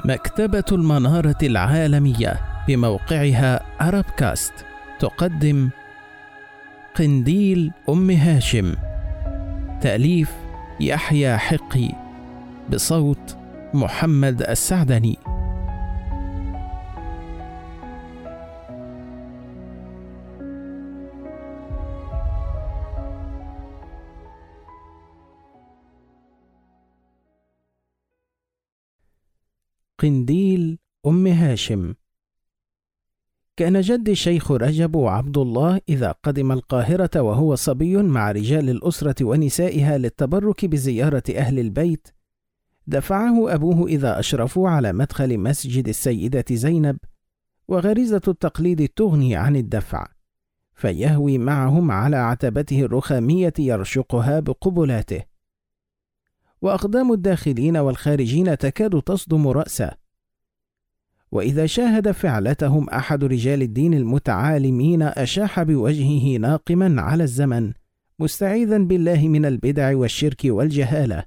مكتبة المنارة العالمية بموقعها عربكاست تقدم قنديل أم هاشم، تأليف يحيى حقي، بصوت محمد السعدني. قنديل أم هاشم. كان جدي الشيخ رجب عبد الله إذا قدم القاهرة وهو صبي مع رجال الأسرة ونسائها للتبرك بزيارة أهل البيت، دفعه أبوه إذا أشرفوا على مدخل مسجد السيدة زينب، وغريزة التقليد تغني عن الدفع، فيهوي معهم على عتبته الرخامية يرشقها بقبلاته، وأقدام الداخلين والخارجين تكاد تصدم رأسه. وإذا شاهد فعلتهم أحد رجال الدين المتعالمين أشاح بوجهه ناقما على الزمن، مستعيذا بالله من البدع والشرك والجهالة.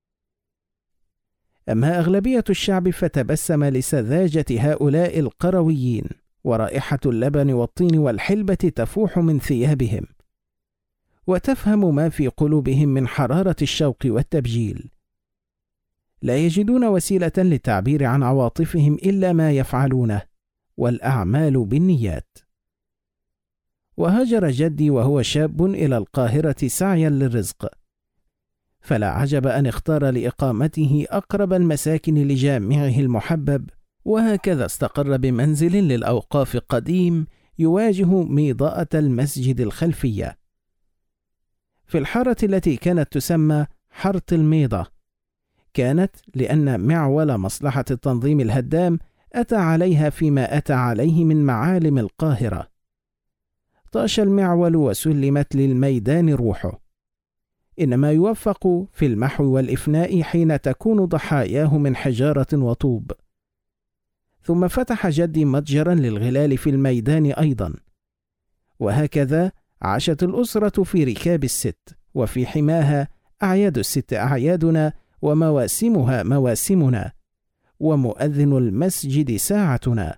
أما أغلبية الشعب فتبسم لسذاجة هؤلاء القرويين، ورائحة اللبن والطين والحلبة تفوح من ثيابهم، وتفهم ما في قلوبهم من حرارة الشوق والتبجيل. لا يجدون وسيلة للتعبير عن عواطفهم إلا ما يفعلونه، والأعمال بالنيات. وهاجر جدي وهو شاب إلى القاهرة سعيا للرزق، فلا عجب أن اختار لإقامته أقرب المساكن لجامعه المحبب، وهكذا استقر بمنزل للأوقاف قديم يواجه ميضاءة المسجد الخلفية، في الحارة التي كانت تسمى حارة الميضة. كانت لأن معول مصلحة التنظيم الهدام أتى عليها فيما أتى عليه من معالم القاهرة. طاش المعول وسلمت للميدان روحه، إنما يوفق في المحو والإفناء حين تكون ضحاياه من حجارة وطوب. ثم فتح جدي متجرا للغلال في الميدان أيضا، وهكذا عاشت الأسرة في ركاب الست، وفي حماها أعياد الست أعيادنا، ومواسمها مواسمنا، ومؤذن المسجد ساعتنا.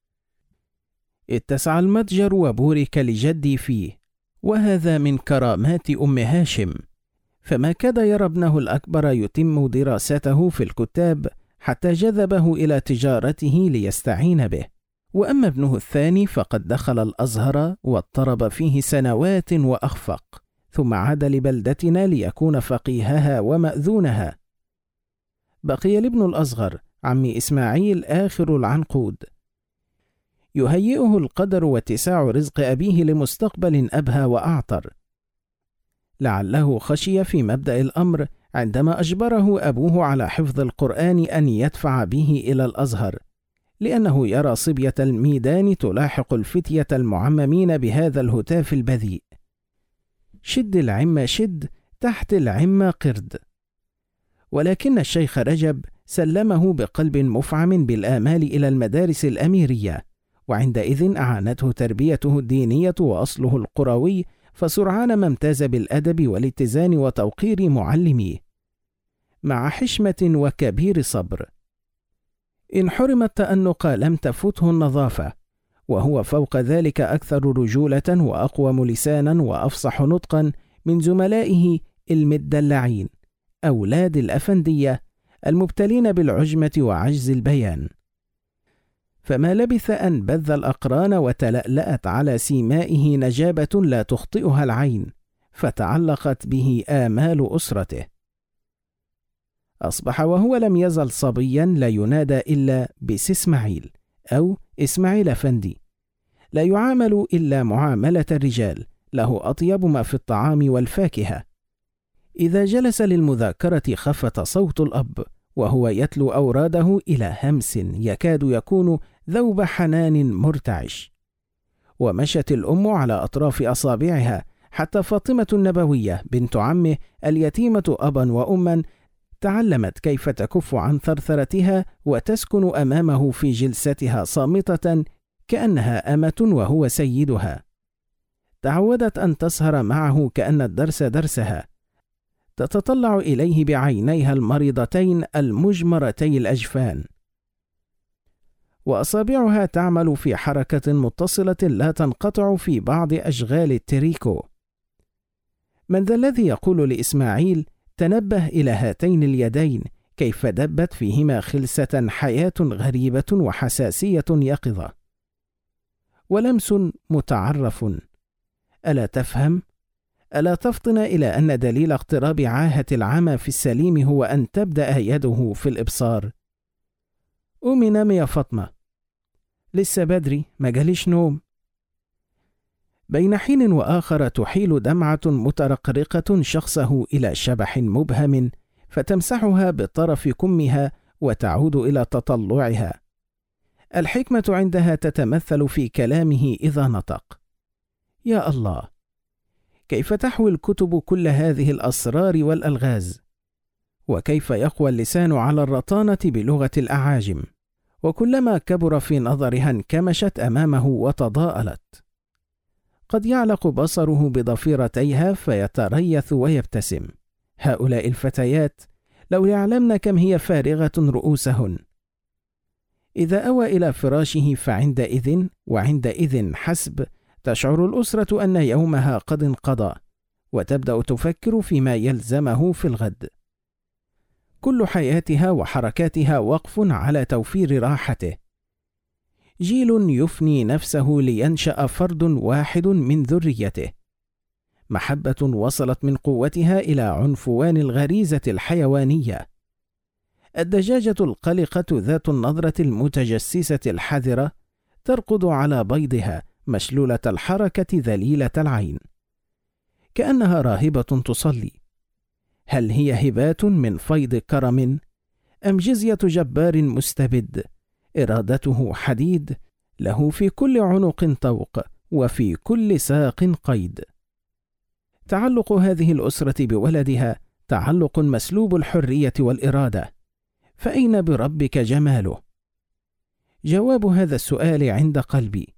اتسع المتجر وبورك لجدي فيه، وهذا من كرامات أم هاشم، فما كاد يرى ابنه الأكبر يتم دراسته في الكتاب حتى جذبه إلى تجارته ليستعين به. وأما ابنه الثاني فقد دخل الأزهر واضطرب فيه سنوات وأخفق، ثم عاد لبلدتنا ليكون فقيهها ومأذونها. بقي الابن الأصغر عمي إسماعيل آخر العنقود، يهيئه القدر واتساع رزق أبيه لمستقبل أبهى وأعطر. لعله خشي في مبدأ الأمر عندما أجبره أبوه على حفظ القرآن أن يدفع به إلى الأزهر، لأنه يرى صبية الميدان تلاحق الفتية المعممين بهذا الهتاف البذيء: شد العمة شد، تحت العمة قرد. ولكن الشيخ رجب سلمه بقلب مفعم بالآمال إلى المدارس الأميرية، وعندئذ أعانته تربيته الدينية وأصله القروي، فسرعان ما امتاز بالأدب والاتزان وتوقير معلميه، مع حشمة وكبير صبر. إن حرم التأنق لم تفته النظافة، وهو فوق ذلك أكثر رجولة وأقوم لسانا وأفصح نطقا من زملائه المدلعين، أولاد الأفندية المبتلين بالعجمة وعجز البيان. فما لبث أن بذ الأقران وتلألأت على سيمائه نجابة لا تخطئها العين، فتعلقت به آمال أسرته. أصبح وهو لم يزل صبيا لا ينادى إلا بس إسماعيل أو إسماعيل أفندي، لا يعامل إلا معاملة الرجال، له أطيب ما في الطعام والفاكهة. إذا جلس للمذاكرة خفت صوت الأب وهو يتلو أوراده إلى همس يكاد يكون ذوب حنان مرتعش، ومشت الأم على أطراف أصابعها، حتى فاطمة النبوية بنت عمه اليتيمة أبا وأما تعلمت كيف تكف عن ثرثرتها وتسكن أمامه في جلستها صامتة كأنها أمة وهو سيدها. تعودت أن تسهر معه كأن الدرس درسها، تتطلع إليه بعينيها المريضتين المجمرتي الأجفان، وأصابعها تعمل في حركة متصلة لا تنقطع في بعض أشغال التريكو. من ذا الذي يقول لإسماعيل: تنبه إلى هاتين اليدين كيف دبت فيهما خلسة حياة غريبة وحساسية يقظة، ولمس متعرف. ألا تفهم؟ ألا تفطن إلى أن دليل اقتراب عاهة العمى في السليم هو أن تبدأ يده في الإبصار؟ قومي نامي يا فاطمة، لسه بدري، ما جاليش نوم. بين حين وآخر تحيل دمعة مترقرقة شخصه إلى شبح مبهم، فتمسحها بطرف كمها وتعود إلى تطلعها. الحكمة عندها تتمثل في كلامه إذا نطق. يا الله، كيف تحوي الكتب كل هذه الأسرار والألغاز، وكيف يقوى اللسان على الرطانة بلغة الأعاجم، وكلما كبر في نظرها انكمشت أمامه وتضاءلت. قد يعلق بصره بضفيرتيها فيتريث ويبتسم. هؤلاء الفتيات لو يعلمن كم هي فارغة رؤوسهن. إذا أوى إلى فراشه فعندئذ وعندئذ حسب تشعر الأسرة أن يومها قد انقضى، وتبدأ تفكر فيما يلزمه في الغد. كل حياتها وحركاتها وقف على توفير راحته. جيل يفني نفسه لينشأ فرد واحد من ذريته. محبة وصلت من قوتها إلى عنفوان الغريزة الحيوانية. الدجاجة القلقة ذات النظرة المتجسسة الحذرة ترقد على بيضها مشلولة الحركة ذليلة العين، كأنها راهبة تصلي. هل هي هبات من فيض كرم، أم جزية جبار مستبد إرادته حديد، له في كل عنق طوق وفي كل ساق قيد؟ تعلق هذه الأسرة بولدها تعلق مسلوب الحرية والإرادة، فأين بربك جماله؟ جواب هذا السؤال عند قلبي.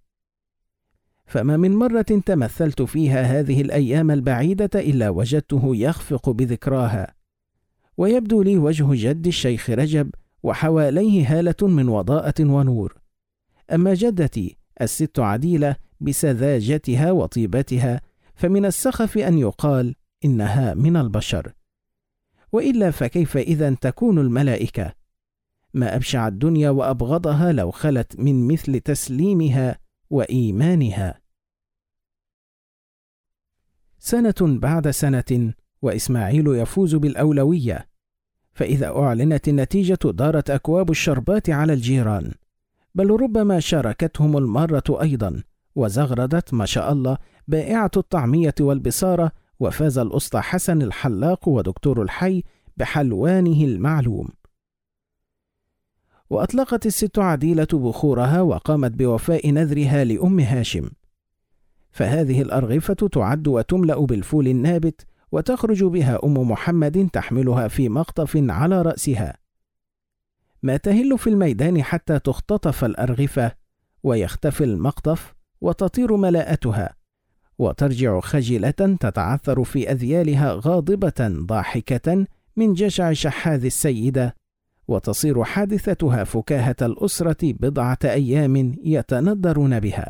فما من مرة تمثلت فيها هذه الأيام البعيدة إلا وجدته يخفق بذكراها، ويبدو لي وجه جد الشيخ رجب وحواليه هالة من وضاءة ونور. أما جدتي الست عديلة بسذاجتها وطيبتها فمن السخف أن يقال إنها من البشر، وإلا فكيف إذن تكون الملائكة؟ ما أبشع الدنيا وأبغضها لو خلت من مثل تسليمها وإيمانها. سنة بعد سنة وإسماعيل يفوز بالأولوية، فإذا أعلنت النتيجة دارت أكواب الشربات على الجيران، بل ربما شاركتهم المارة أيضا، وزغردت ما شاء الله بائعة الطعمية والبصارة، وفاز الأسطى حسن الحلاق ودكتور الحي بحلوانه المعلوم. وأطلقت الست عديلة بخورها وقامت بوفاء نذرها لأم هاشم، فهذه الأرغفة تعد وتملأ بالفول النابت، وتخرج بها أم محمد تحملها في مقطف على رأسها. ما تهل في الميدان حتى تختطف الأرغفة ويختفي المقطف وتطير ملاءتها، وترجع خجلة تتعثر في أذيالها غاضبة ضاحكة من جشع شحاذ السيدة، وتصير حادثتها فكاهة الأسرة بضعة أيام يتندرون بها.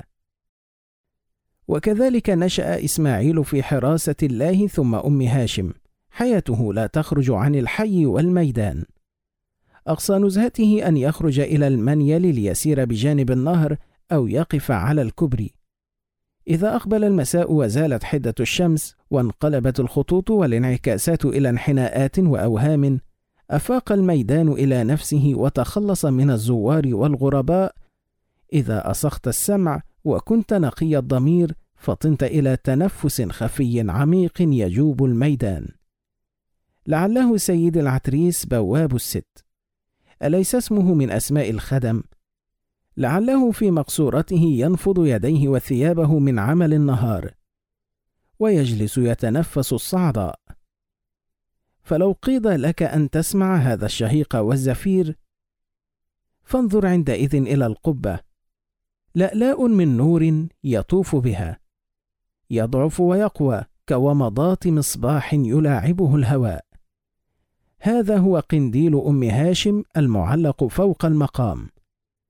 وكذلك نشأ إسماعيل في حراسة الله ثم أم هاشم، حياته لا تخرج عن الحي والميدان. أقصى نزهته أن يخرج إلى المنيل ليسير بجانب النهر أو يقف على الكبري. إذا أقبل المساء وزالت حدة الشمس وانقلبت الخطوط والانعكاسات إلى انحناءات وأوهام، أفاق الميدان إلى نفسه وتخلص من الزوار والغرباء. إذا أصغت السمع وكنت نقي الضمير فطنت إلى تنفس خفي عميق يجوب الميدان. لعله سيد العتريس بواب الست، أليس اسمه من أسماء الخدم؟ لعله في مقصورته ينفض يديه وثيابه من عمل النهار، ويجلس يتنفس الصعداء. فلو قيض لك أن تسمع هذا الشهيق والزفير فانظر عندئذ إلى القبة، لألاء من نور يطوف بها، يضعف ويقوى كومضات مصباح يلاعبه الهواء. هذا هو قنديل أم هاشم المعلق فوق المقام.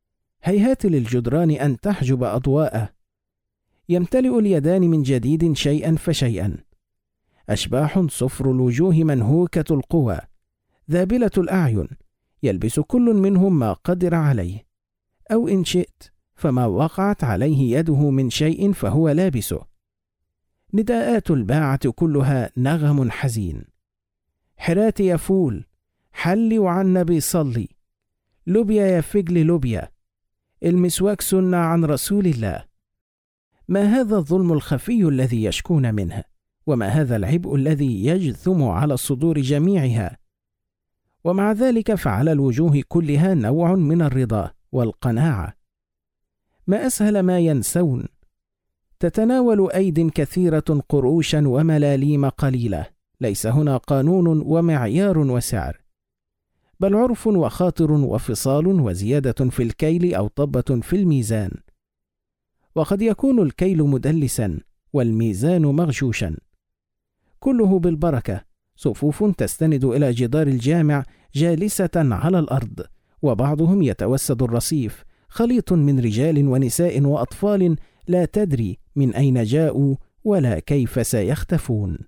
هيهات للجدران أن تحجب أضواءه. يمتلئ اليدان من جديد شيئا فشيئا. أشباح صفر الوجوه منهوكة القوى ذابلة الأعين، يلبس كل منهم ما قدر عليه، أو إن شئت فما وقعت عليه يده من شيء فهو لابسه. نداءات الباعة كلها نغم حزين. حراتي يا فول، حلي وعن نبي صلي، لوبيا يا فجل لوبيا، المسواك سنة عن رسول الله. ما هذا الظلم الخفي الذي يشكون منه؟ وما هذا العبء الذي يجثم على الصدور جميعها؟ ومع ذلك فعلى الوجوه كلها نوع من الرضا والقناعة. ما أسهل ما ينسون. تتناول أيد كثيرة قروشا وملاليم قليلة، ليس هنا قانون ومعيار وسعر، بل عرف وخاطر وفصال وزيادة في الكيل أو طبة في الميزان. وقد يكون الكيل مدلسا والميزان مغشوشا. كله بالبركة، صفوف تستند إلى جدار الجامع جالسة على الأرض، وبعضهم يتوسد الرصيف، خليط من رجال ونساء وأطفال لا تدري من أين جاءوا ولا كيف سيختفون.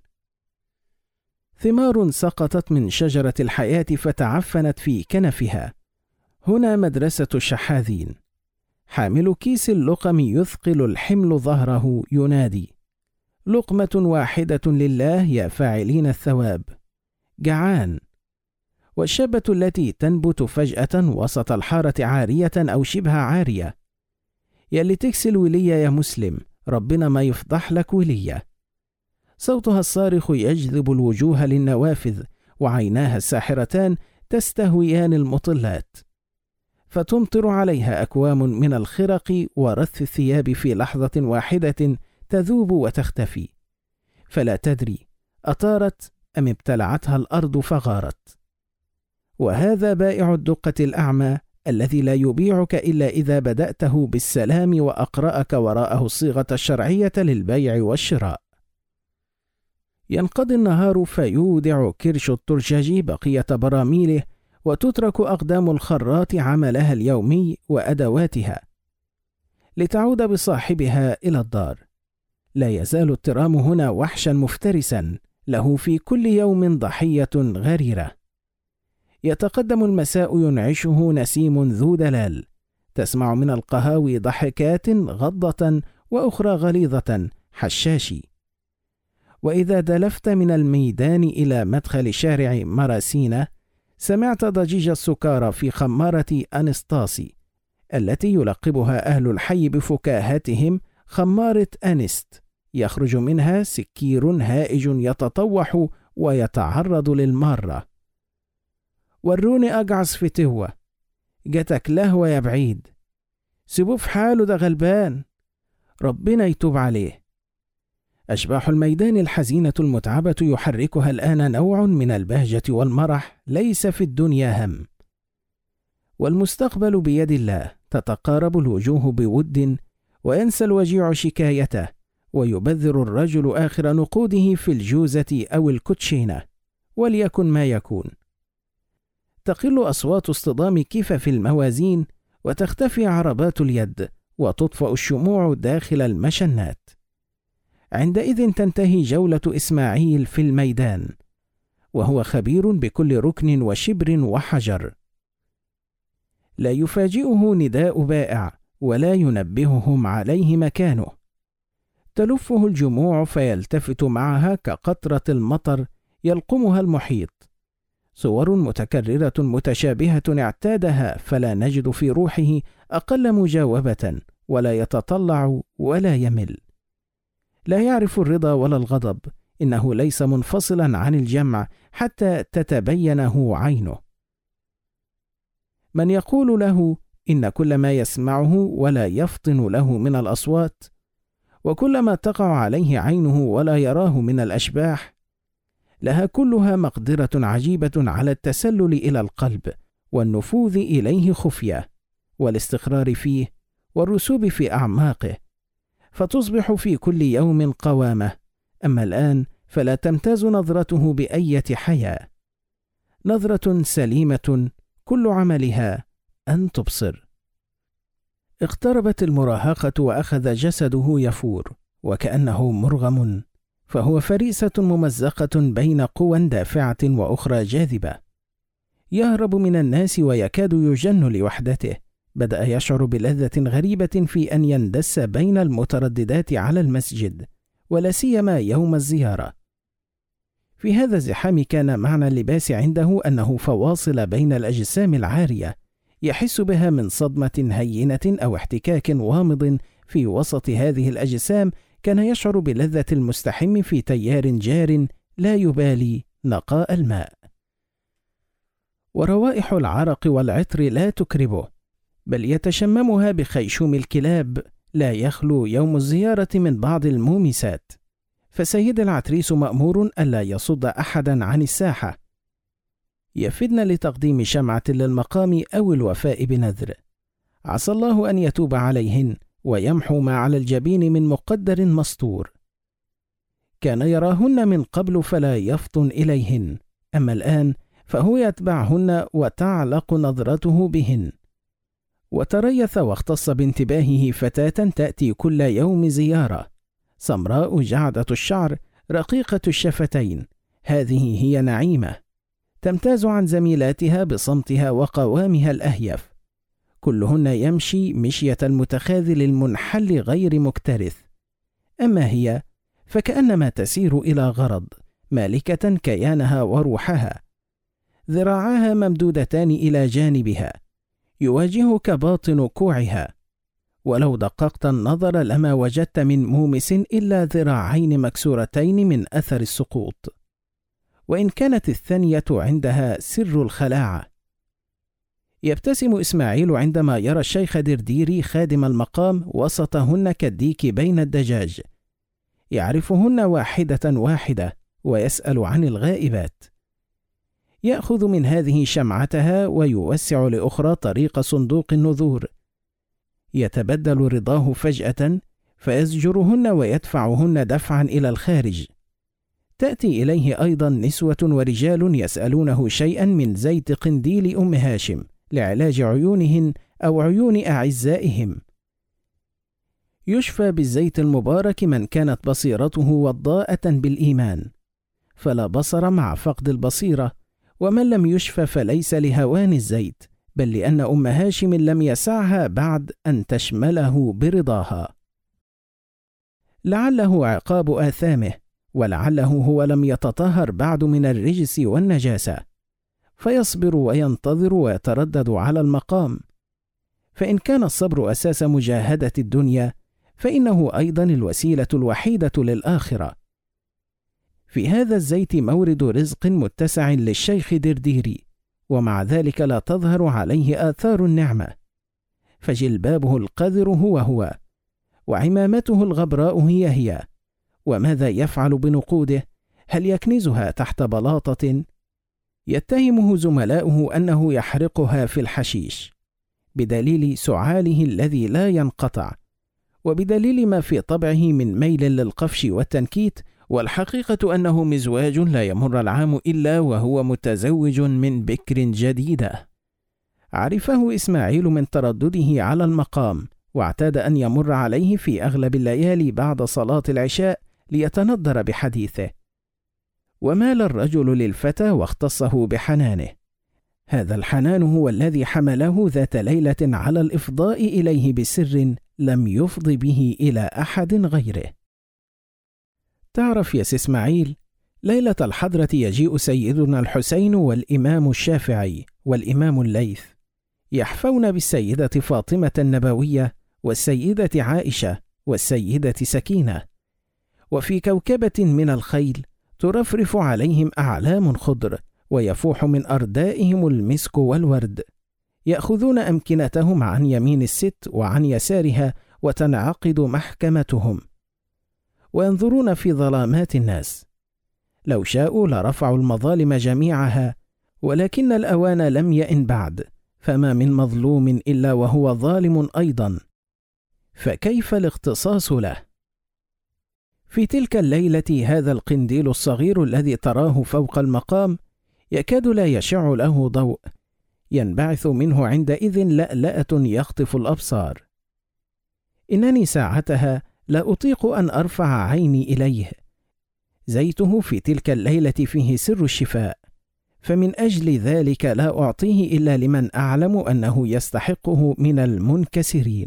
ثمار سقطت من شجرة الحياة فتعفنت في كنفها. هنا مدرسة الشحاذين. حامل كيس اللقم يثقل الحمل ظهره ينادي: لقمة واحدة لله يا فاعلين الثواب. جعان. والشابة التي تنبت فجأة وسط الحارة عارية أو شبه عارية: يلي تكسل ولية يا مسلم، ربنا ما يفضح لك ولية. صوتها الصارخ يجذب الوجوه للنوافذ، وعيناها الساحرتان تستهويان المطلات، فتمطر عليها أكوام من الخرق ورث الثياب في لحظة واحدة تذوب وتختفي، فلا تدري أطارت أم ابتلعتها الأرض فغارت. وهذا بائع الدقة الأعمى الذي لا يبيعك إلا إذا بدأته بالسلام وأقرأك وراءه الصيغة الشرعية للبيع والشراء. ينقضي النهار فيودع كرش الترشج بقية براميله، وتترك أقدام الخراط عملها اليومي وأدواتها لتعود بصاحبها إلى الدار. لا يزال الترام هنا وحشا مفترسا، له في كل يوم ضحية غريرة. يتقدم المساء ينعشه نسيم ذو دلال، تسمع من القهاوي ضحكات غضة وأخرى غليظة حشاشي. وإذا دلفت من الميدان إلى مدخل شارع مراسينا سمعت ضجيج السكارى في خمارة أنسطاسي التي يلقبها أهل الحي بفكاهتهم خمارة أنست، يخرج منها سكير هائج يتطوح ويتعرض للمارة. وروني أقعص في تهوة، جتك لهوة يا بعيد، سيبوه في حاله ده غلبان، ربنا يتوب عليه. أشباح الميدان الحزينة المتعبة يحركها الآن نوع من البهجة والمرح ليس في الدنيا هم. والمستقبل بيد الله، تتقارب الوجوه بود، وينسى الوجيع شكايته، ويبذر الرجل آخر نقوده في الجوزة أو الكوتشينة، وليكن ما يكون. تقل أصوات اصطدام كفف الموازين، وتختفي عربات اليد، وتطفأ الشموع داخل المشنات. عندئذ تنتهي جولة إسماعيل في الميدان، وهو خبير بكل ركن وشبر وحجر. لا يفاجئه نداء بائع، ولا ينبههم عليه مكانه. تلفه الجموع فيلتفت معها كقطرة المطر يلقمها المحيط. صور متكررة متشابهة اعتادها، فلا نجد في روحه أقل مجاوبة، ولا يتطلع ولا يمل. لا يعرف الرضا ولا الغضب، إنه ليس منفصلا عن الجمع حتى تتبينه عينه. من يقول له إن كل ما يسمعه ولا يفطن له من الأصوات، وكل ما تقع عليه عينه ولا يراه من الأشباح، لها كلها مقدرة عجيبة على التسلل إلى القلب والنفوذ إليه خفية، والاستقرار فيه والرسوب في أعماقه، فتصبح في كل يوم قوامة. أما الآن فلا تمتاز نظرته بأية حياة، نظرة سليمة كل عملها أن تبصر. اقتربت المراهقة وأخذ جسده يفور وكأنه مرغم، فهو فريسة ممزقة بين قوى دافعة وأخرى جاذبة. يهرب من الناس ويكاد يجن لوحدته. بدأ يشعر بلذة غريبة في أن يندس بين المترددات على المسجد، ولا سيما يوم الزيارة. في هذا الزحام كان معنى اللباس عنده أنه فواصل بين الأجسام العارية، يحس بها من صدمة هينة أو احتكاك وامض في وسط هذه الأجسام. كان يشعر بلذة المستحم في تيار جار لا يبالي نقاء الماء. وروائح العرق والعطر لا تكربه، بل يتشممها بخيشوم الكلاب. لا يخلو يوم الزيارة من بعض المومسات، فسيد العتريس مأمور ألا يصد أحدا عن الساحة. يفدن لتقديم شمعة للمقام أو الوفاء بنذر. عسى الله أن يتوب عليهن ويمحو ما على الجبين من مقدر مسطور. كان يراهن من قبل فلا يفطن إليهن، أما الآن فهو يتبعهن وتعلق نظرته بهن. وتريث واختص بانتباهه فتاة تأتي كل يوم زيارة، سمراء جعدة الشعر رقيقة الشفتين. هذه هي نعيمة، تمتاز عن زميلاتها بصمتها وقوامها الأهيف. كلهن يمشي مشية المتخاذل المنحل غير مكترث، أما هي فكأنما تسير إلى غرض، مالكة كيانها وروحها. ذراعاها ممدودتان إلى جانبها، يواجهك باطن كوعها. ولو دققت النظر لما وجدت من مومس إلا ذراعين مكسورتين من أثر السقوط، وإن كانت الثانية عندها سر الخلاعة. يبتسم إسماعيل عندما يرى الشيخ درديري خادم المقام وسطهن كالديك بين الدجاج، يعرفهن واحدة واحدة ويسأل عن الغائبات. يأخذ من هذه شمعتها ويوسع لأخرى طريق صندوق النذور. يتبدل رضاه فجأة فيزجرهن ويدفعهن دفعا إلى الخارج. تأتي إليه أيضا نسوة ورجال يسألونه شيئا من زيت قنديل أم هاشم لعلاج عيونهن أو عيون أعزائهم. يشفى بالزيت المبارك من كانت بصيرته وضاءة بالإيمان، فلا بصر مع فقد البصيرة. ومن لم يشفى فليس لهوان الزيت، بل لأن أم هاشم لم يسعها بعد أن تشمله برضاها. لعله عقاب آثامه، ولعله هو لم يتطهر بعد من الرجس والنجاسة، فيصبر وينتظر ويتردد على المقام. فإن كان الصبر أساس مجاهدة الدنيا، فإنه أيضا الوسيلة الوحيدة للآخرة. في هذا الزيت مورد رزق متسع للشيخ درديري، ومع ذلك لا تظهر عليه آثار النعمة، فجلبابه القذر هو، وعمامته الغبراء هي. وماذا يفعل بنقوده؟ هل يكنزها تحت بلاطة؟ يتهمه زملاؤه أنه يحرقها في الحشيش، بدليل سعاله الذي لا ينقطع، وبدليل ما في طبعه من ميل للقفش والتنكيت. والحقيقة أنه مزواج لا يمر العام إلا وهو متزوج من بكر جديدة. عرفه إسماعيل من تردده على المقام، واعتاد أن يمر عليه في أغلب الليالي بعد صلاة العشاء ليتنضر بحديثه. ومال الرجل للفتى واختصه بحنانه. هذا الحنان هو الذي حمله ذات ليلة على الإفضاء إليه بسر لم يفض به إلى أحد غيره. تعرف يا إسماعيل، ليلة الحضرة يجيء سيدنا الحسين والإمام الشافعي والإمام الليث، يحفون بالسيدة فاطمة النبوية والسيدة عائشة والسيدة سكينة، وفي كوكبة من الخيل ترفرف عليهم أعلام خضر، ويفوح من أردائهم المسك والورد. يأخذون أمكنتهم عن يمين الست وعن يسارها، وتنعقد محكمتهم، وينظرون في ظلامات الناس. لو شاءوا لرفعوا المظالم جميعها، ولكن الأوان لم يئن بعد، فما من مظلوم إلا وهو ظالم أيضا، فكيف الاختصاص له؟ في تلك الليلة هذا القنديل الصغير الذي تراه فوق المقام يكاد لا يشع له ضوء، ينبعث منه عندئذ لألأة يخطف الأبصار. إنني ساعتها لا أطيق أن أرفع عيني إليه. زيته في تلك الليلة فيه سر الشفاء، فمن أجل ذلك لا أعطيه إلا لمن أعلم أنه يستحقه من المنكسرين.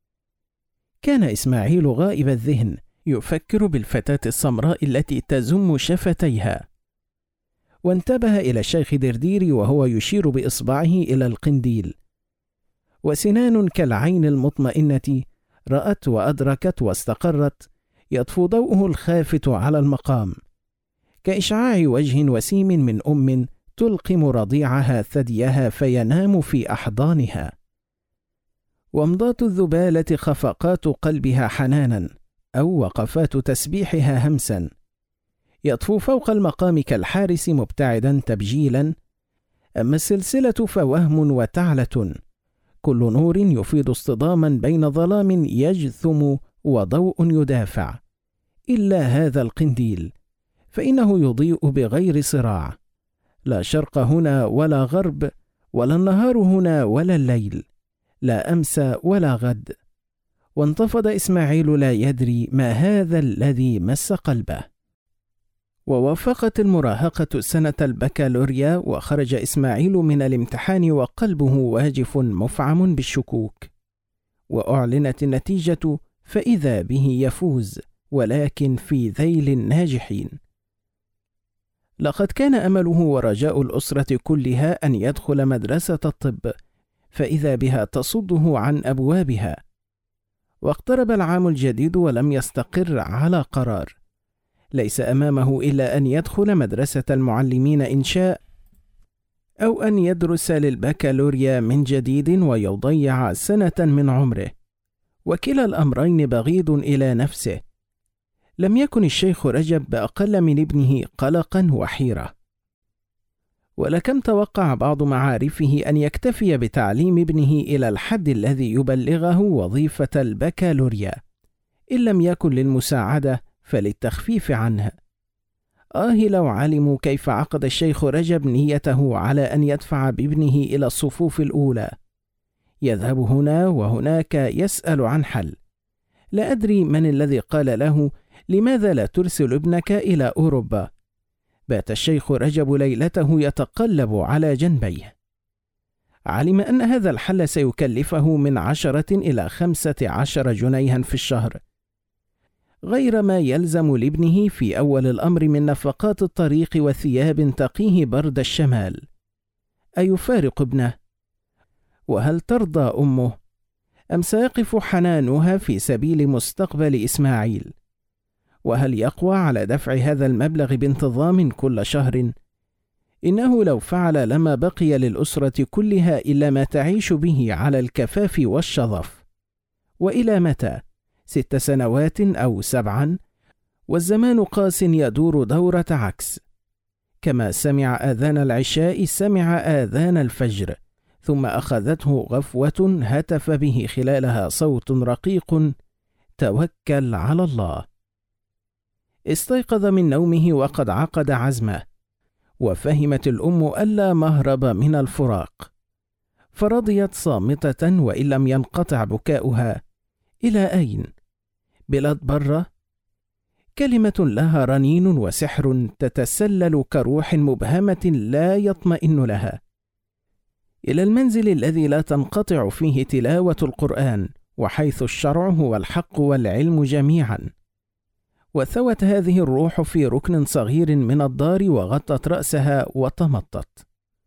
كان إسماعيل غائب الذهن يفكر بالفتاة السمراء التي تزم شفتيها، وانتبه إلى الشيخ درديري وهو يشير بإصبعه إلى القنديل، وسنان كالعين المطمئنة رأت وأدركت واستقرت، يطفو ضوءه الخافت على المقام كإشعاع وجه وسيم من أم تلقم رضيعها ثديها فينام في أحضانها. ومضات الذبالة خفقات قلبها حنانا، أو وقفات تسبيحها همسا، يطفو فوق المقام كالحارس مبتعدا تبجيلا. أما السلسلة فوهم وتعلة، كل نور يفيض اصطداما بين ظلام يجثم وضوء يدافع، إلا هذا القنديل فإنه يضيء بغير صراع، لا شرق هنا ولا غرب، ولا النهار هنا ولا الليل، لا أمس ولا غد. وانتفض إسماعيل لا يدري ما هذا الذي مس قلبه. ووافقت المراهقة سنة البكالوريا، وخرج إسماعيل من الامتحان وقلبه واجف مفعم بالشكوك. وأعلنت النتيجة فإذا به يفوز، ولكن في ذيل الناجحين. لقد كان أمله ورجاء الأسرة كلها أن يدخل مدرسة الطب، فإذا بها تصده عن أبوابها. واقترب العام الجديد ولم يستقر على قرار، ليس أمامه إلا أن يدخل مدرسة المعلمين إن شاء، أو أن يدرس للبكالوريا من جديد ويضيع سنة من عمره، وكلا الأمرين بغيض إلى نفسه. لم يكن الشيخ رجب بأقل من ابنه قلقا وحيرة، ولكم توقع بعض معارفه أن يكتفي بتعليم ابنه إلى الحد الذي يبلغه وظيفة البكالوريا، إن لم يكن للمساعدة فللتخفيف عنه. لو علموا كيف عقد الشيخ رجب نيته على أن يدفع بابنه إلى الصفوف الأولى، يذهب هنا وهناك يسأل عن حل. لا أدري من الذي قال له: لماذا لا ترسل ابنك إلى أوروبا؟ بات الشيخ رجب ليلته يتقلب على جنبيه. علم أن هذا الحل سيكلفه من 10 إلى 15 جنيها في الشهر، غير ما يلزم لابنه في أول الأمر من نفقات الطريق وثياب تقيه برد الشمال. أيفارق ابنه؟ وهل ترضى أمه؟ أم سيقف حنانها في سبيل مستقبل إسماعيل؟ وهل يقوى على دفع هذا المبلغ بانتظام كل شهر؟ إنه لو فعل لما بقي للأسرة كلها إلا ما تعيش به على الكفاف والشظف. وإلى متى؟ 6 سنوات أو 7، والزمان قاس يدور دورة عكس. كما سمع آذان العشاء سمع آذان الفجر، ثم أخذته غفوة هتف به خلالها صوت رقيق: توكل على الله. استيقظ من نومه وقد عقد عزمه، وفهمت الأم ألا مهرب من الفراق، فرضيت صامتة وإن لم ينقطع بكاؤها. إلى أين؟ بلاد برة؟ كلمة لها رنين وسحر تتسلل كروح مبهمة لا يطمئن لها. إلى المنزل الذي لا تنقطع فيه تلاوة القرآن، وحيث الشرع هو الحق والعلم جميعا. وثوت هذه الروح في ركن صغير من الدار وغطت رأسها وتمطت،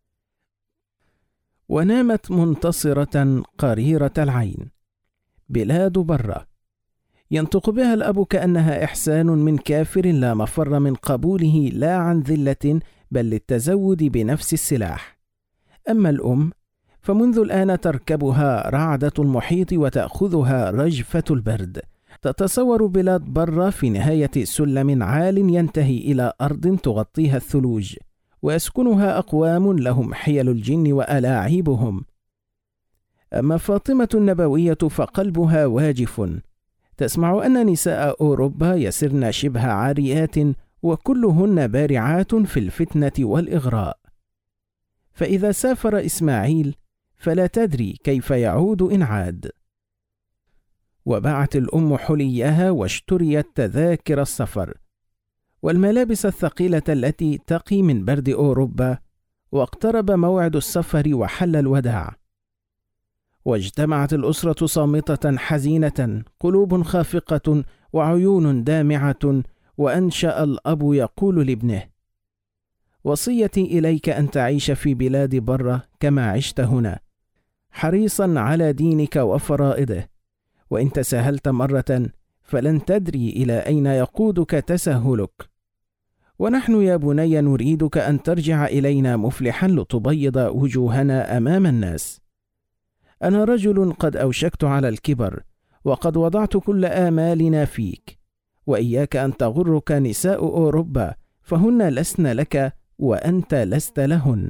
ونامت منتصرة قريرة العين. بلاد برة، ينطق بها الأب كأنها إحسان من كافر لا مفر من قبوله، لا عن ذلة بل للتزود بنفس السلاح. أما الأم فمنذ الآن تركبها رعدة المحيط وتأخذها رجفة البرد. تتصور بلاد برة في نهاية سلم عال ينتهي إلى أرض تغطيها الثلوج، ويسكنها أقوام لهم حيل الجن وألاعيبهم. أما فاطمة النبوية فقلبها واجف، تسمع أن نساء أوروبا يسرن شبه عاريات، وكلهن بارعات في الفتنة والإغراء. فإذا سافر إسماعيل فلا تدري كيف يعود إن عاد. وباعت الأم حليها واشتريت تذاكر السفر والملابس الثقيلة التي تقي من برد أوروبا، واقترب موعد السفر وحل الوداع. واجتمعت الأسرة صامتة حزينة، قلوب خافقة وعيون دامعة، وأنشأ الأب يقول لابنه: وصيتي إليك أن تعيش في بلاد برة كما عشت هنا، حريصا على دينك وفرائضه، وإن تساهلت مرة فلن تدري إلى أين يقودك تساهلك، ونحن يا بني نريدك أن ترجع إلينا مفلحا لتبيض وجوهنا أمام الناس. أنا رجل قد أوشكت على الكبر، وقد وضعت كل آمالنا فيك، وإياك أن تغرك نساء أوروبا، فهن لسن لك وأنت لست لهن.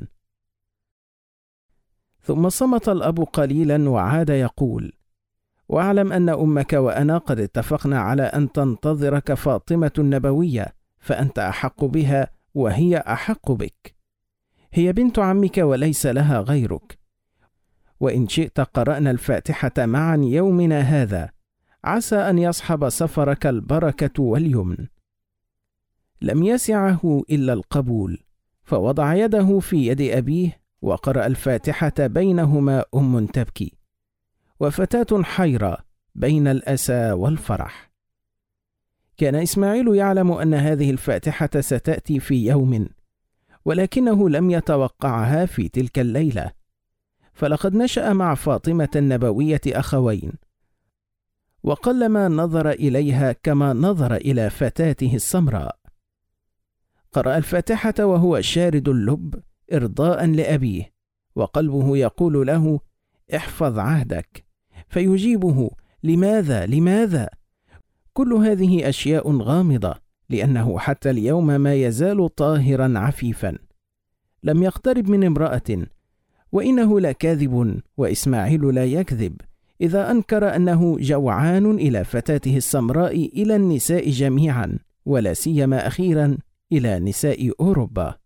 ثم صمت الأب قليلا وعاد يقول: واعلم أن أمك وأنا قد اتفقنا على أن تنتظرك فاطمة النبوية، فأنت أحق بها وهي أحق بك، هي بنت عمك وليس لها غيرك، وإن شئت قرأنا الفاتحة معا يومنا هذا، عسى أن يصحب سفرك البركة واليمن. لم يسعه إلا القبول، فوضع يده في يد أبيه وقرأ الفاتحة بينهما أم تبكي وفتاة حيرة بين الأسى والفرح. كان إسماعيل يعلم أن هذه الفاتحة ستأتي في يوم، ولكنه لم يتوقعها في تلك الليلة، فلقد نشأ مع فاطمة النبوية أخوين، وقلما نظر إليها كما نظر إلى فتاته السمراء. قرأ الفاتحة وهو شارد اللب إرضاء لأبيه، وقلبه يقول له: احفظ عهدك، فيجيبه: لماذا لماذا؟ كل هذه أشياء غامضة، لأنه حتى اليوم ما يزال طاهرا عفيفا، لم يقترب من امرأة، وإنه لكاذب وإسماعيل لا يكذب إذا أنكر أنه جوعان إلى فتاته السمراء، إلى النساء جميعا، ولا سيما أخيرا إلى نساء أوروبا.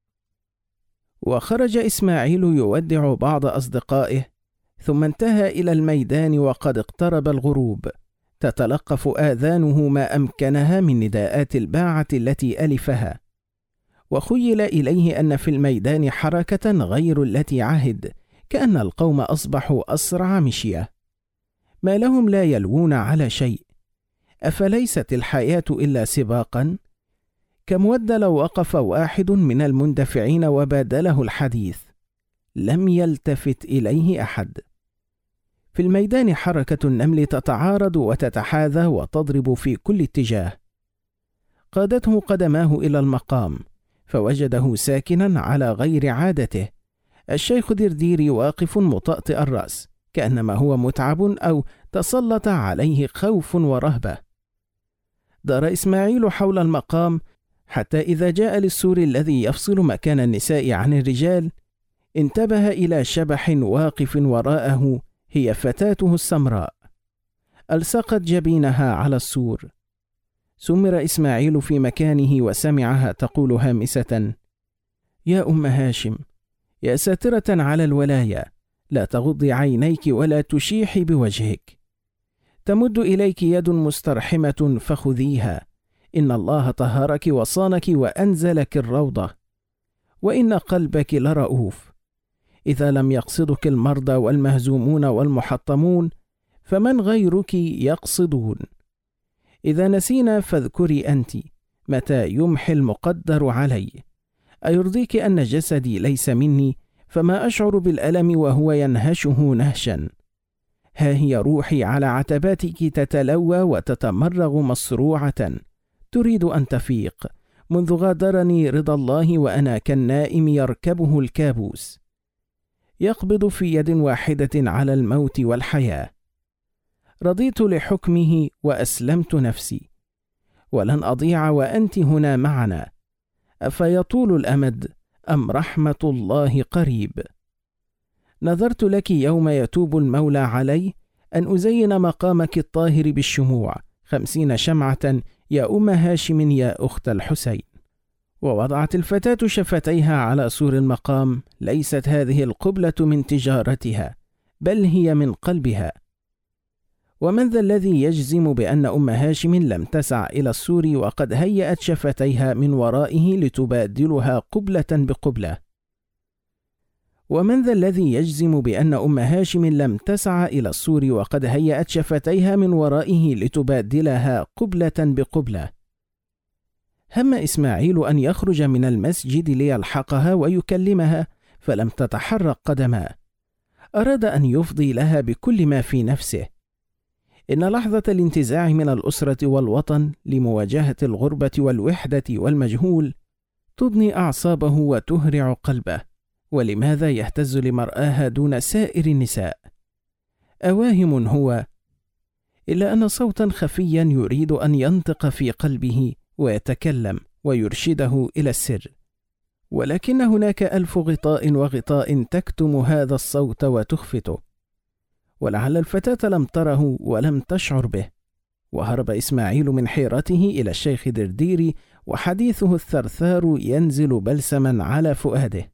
وخرج إسماعيل يودع بعض أصدقائه، ثم انتهى إلى الميدان وقد اقترب الغروب، تتلقف آذانه ما أمكنها من نداءات الباعة التي ألفها، وخيل إليه أن في الميدان حركة غير التي عهد، كأن القوم أصبحوا أسرع مشية، ما لهم لا يلوون على شيء. أفليست الحياة إلا سباقا؟ كم ود لو وقف واحد من المندفعين وبادله الحديث، لم يلتفت إليه أحد. في الميدان حركة النمل تتعارض وتتحاذى وتضرب في كل اتجاه. قادته قدماه إلى المقام، فوجده ساكنا على غير عادته، الشيخ درديري واقف مطأطئ الرأس، كأنما هو متعب أو تسلط عليه خوف ورهبة. دار إسماعيل حول المقام حتى إذا جاء للسور الذي يفصل مكان النساء عن الرجال، انتبه إلى شبح واقف وراءه، هي فتاته السمراء، ألصقت جبينها على السور. سمر إسماعيل في مكانه وسمعها تقول هامسة: يا أم هاشم، يا ساترة على الولاية، لا تغضي عينيك ولا تشيحي بوجهك، تمد إليك يد مسترحمة فخذيها، إن الله طهرك وصانك وأنزلك الروضة، وإن قلبك لرؤوف. إذا لم يقصدك المرضى والمهزومون والمحطمون، فمن غيرك يقصدون؟ إذا نسينا فاذكري أنت، متى يمحي المقدر علي. أيرضيك أن جسدي ليس مني، فما أشعر بالألم وهو ينهشه نهشا. ها هي روحي على عتباتك تتلوى وتتمرغ مصروعة، تريد أن تفيق، منذ غادرني رضا الله وأنا كالنائم يركبه الكابوس، يقبض في يد واحدة على الموت والحياة. رضيت لحكمه وأسلمت نفسي، ولن أضيع وأنت هنا معنا. أفيطول الأمد أم رحمة الله قريب؟ نذرت لك يوم يتوب المولى علي أن أزين مقامك الطاهر بالشموع 50 شمعة يا أم هاشم يا أخت الحسين. ووضعت الفتاة شفتيها على سور المقام. ليست هذه القبلة من تجارتها، بل هي من قلبها. ومن ذا الذي يجزم بأن أم هاشم لم تسع إلى السور وقد هيأت شفتيها من ورائه لتبادلها قبلة بقبلة؟ ومن ذا الذي يجزم بأن أم هاشم لم تسع إلى السور وقد هيأت شفتيها من ورائه لتبادلها قبلة بقبلة؟ هم إسماعيل أن يخرج من المسجد ليلحقها ويكلمها، فلم تتحرك قدماه. أراد أن يفضي لها بكل ما في نفسه. إن لحظة الانتزاع من الأسرة والوطن لمواجهة الغربة والوحدة والمجهول تضني أعصابه وتهرع قلبه. ولماذا يهتز لمرآها دون سائر النساء؟ أواهم هو، إلا أن صوتا خفيا يريد أن ينطق في قلبه ويتكلم ويرشده إلى السر، ولكن هناك 1000 غطاء وغطاء تكتم هذا الصوت وتخفته. ولعل الفتاة لم تره ولم تشعر به. وهرب إسماعيل من حيرته إلى الشيخ درديري وحديثه الثرثار ينزل بلسما على فؤاده.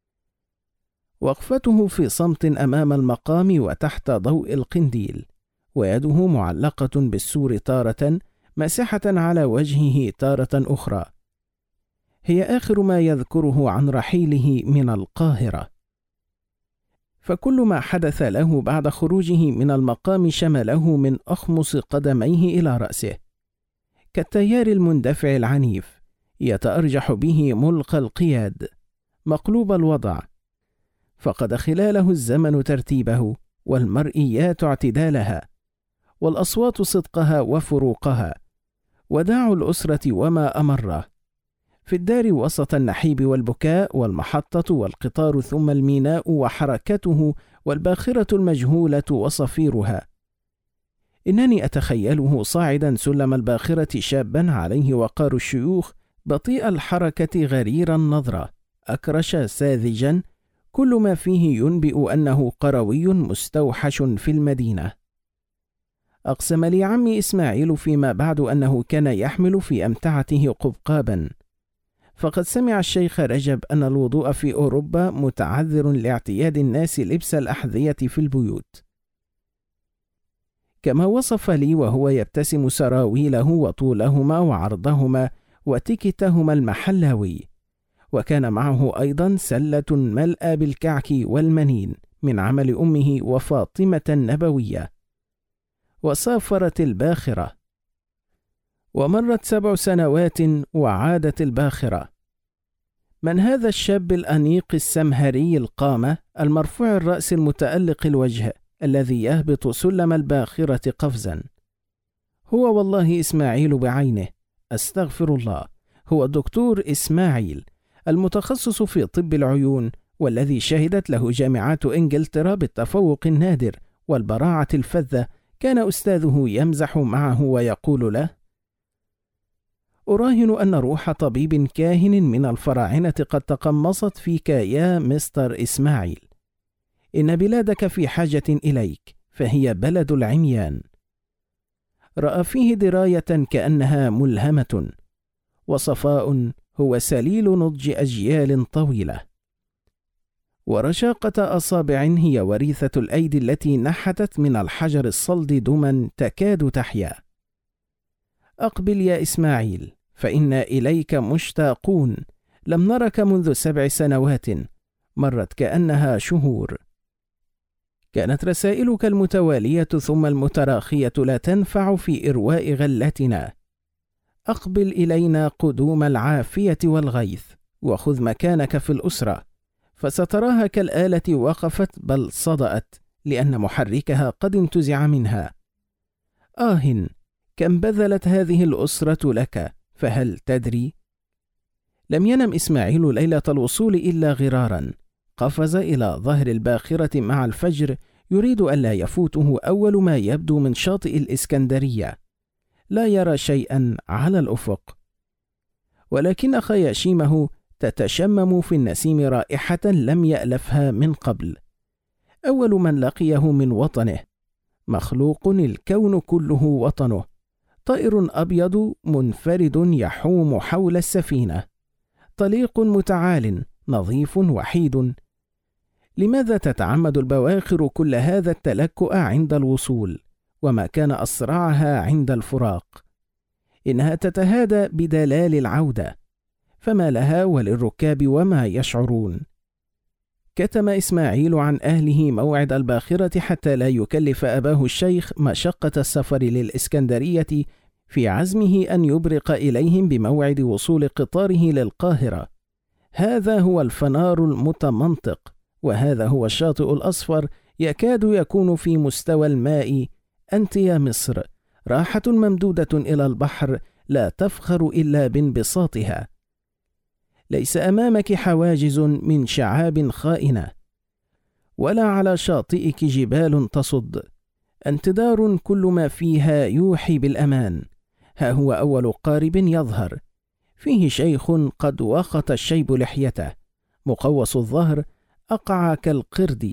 وقفته في صمت أمام المقام وتحت ضوء القنديل، ويده معلقة بالسور تارة، ماسحة على وجهه تارة أخرى، هي آخر ما يذكره عن رحيله من القاهرة. فكل ما حدث له بعد خروجه من المقام شمله من أخمص قدميه إلى رأسه، كالتيار المندفع العنيف يتأرجح به ملقى القياد مقلوب الوضع. فقد خلاله الزمن ترتيبه، والمرئيات اعتدالها، والأصوات صدقها وفروقها، وداع الأسرة وما أمره. في الدار وسط النحيب والبكاء والمحطة والقطار ثم الميناء وحركته والباخرة المجهولة وصفيرها. إنني أتخيله صاعدا سلم الباخرة شابا عليه وقار الشيوخ، بطيء الحركة غرير النظرة، أكرش ساذجا، كل ما فيه ينبئ أنه قروي مستوحش في المدينة. أقسم لي عمي إسماعيل فيما بعد أنه كان يحمل في أمتعته قبقابا، فقد سمع الشيخ رجب أن الوضوء في أوروبا متعذر لاعتياد الناس لبس الأحذية في البيوت. كما وصف لي وهو يبتسم سراويله وطولهما وعرضهما وتكتهما المحلاوي، وكان معه أيضا سلة ملأى بالكعك والمنين من عمل أمه وفاطمة النبوية. وسافرت الباخرة، ومرت 7 سنوات وعادت الباخرة. من هذا الشاب الأنيق السمهري القامة المرفوع الرأس المتألق الوجه الذي يهبط سلم الباخرة قفزا؟ هو والله إسماعيل بعينه، أستغفر الله، هو الدكتور إسماعيل المتخصص في طب العيون، والذي شهدت له جامعات إنجلترا بالتفوق النادر والبراعة الفذة. كان أستاذه يمزح معه ويقول له: أراهن أن روح طبيب كاهن من الفراعنة قد تقمصت فيك يا مستر إسماعيل. إن بلادك في حاجة إليك، فهي بلد العميان. رأى فيه دراية كأنها ملهمة، وصفاء هو سليل نضج أجيال طويلة، ورشاقة أصابع هي وريثة الأيدي التي نحتت من الحجر الصلد دما تكاد تحيا. أقبل يا إسماعيل، فإنا إليك مشتاقون، لم نرك منذ 7 سنوات، مرت كأنها شهور. كانت رسائلك المتوالية ثم المتراخية لا تنفع في إرواء غلتنا. أقبل إلينا قدوم العافية والغيث، وخذ مكانك في الأسرة، فستراها كالآلة وقفت بل صدأت، لأن محركها قد انتزع منها. كم بذلت هذه الأسرة لك، فهل تدري؟ لم ينم إسماعيل ليلة الوصول إلا غرارا. قفز إلى ظهر الباخرة مع الفجر، يريد ألا يفوته أول ما يبدو من شاطئ الإسكندرية. لا يرى شيئا على الأفق، ولكن خياشيمه تتشمم في النسيم رائحة لم يألفها من قبل. أول من لقيه من وطنه، مخلوق الكون كله وطنه، طائر أبيض منفرد يحوم حول السفينة، طليق متعال نظيف وحيد. لماذا تتعمد البواخر كل هذا التلكؤ عند الوصول، وما كان أسرعها عند الفراق. إنها تتهادى بدلال العودة، فما لها وللركاب وما يشعرون. كتم إسماعيل عن أهله موعد الباخرة حتى لا يكلف أباه الشيخ مشقة السفر للإسكندرية، في عزمه أن يبرق إليهم بموعد وصول قطاره للقاهرة. هذا هو الفنار المتمنطق، وهذا هو الشاطئ الأصفر يكاد يكون في مستوى الماء. أنت يا مصر راحة ممدودة إلى البحر لا تفخر إلا بانبساطها. ليس أمامك حواجز من شعاب خائنة، ولا على شاطئك جبال تصد. أنت دار كل ما فيها يوحي بالأمان. ها هو أول قارب يظهر، فيه شيخ قد وخط الشيب لحيته، مقوس الظهر، أقع كالقرد،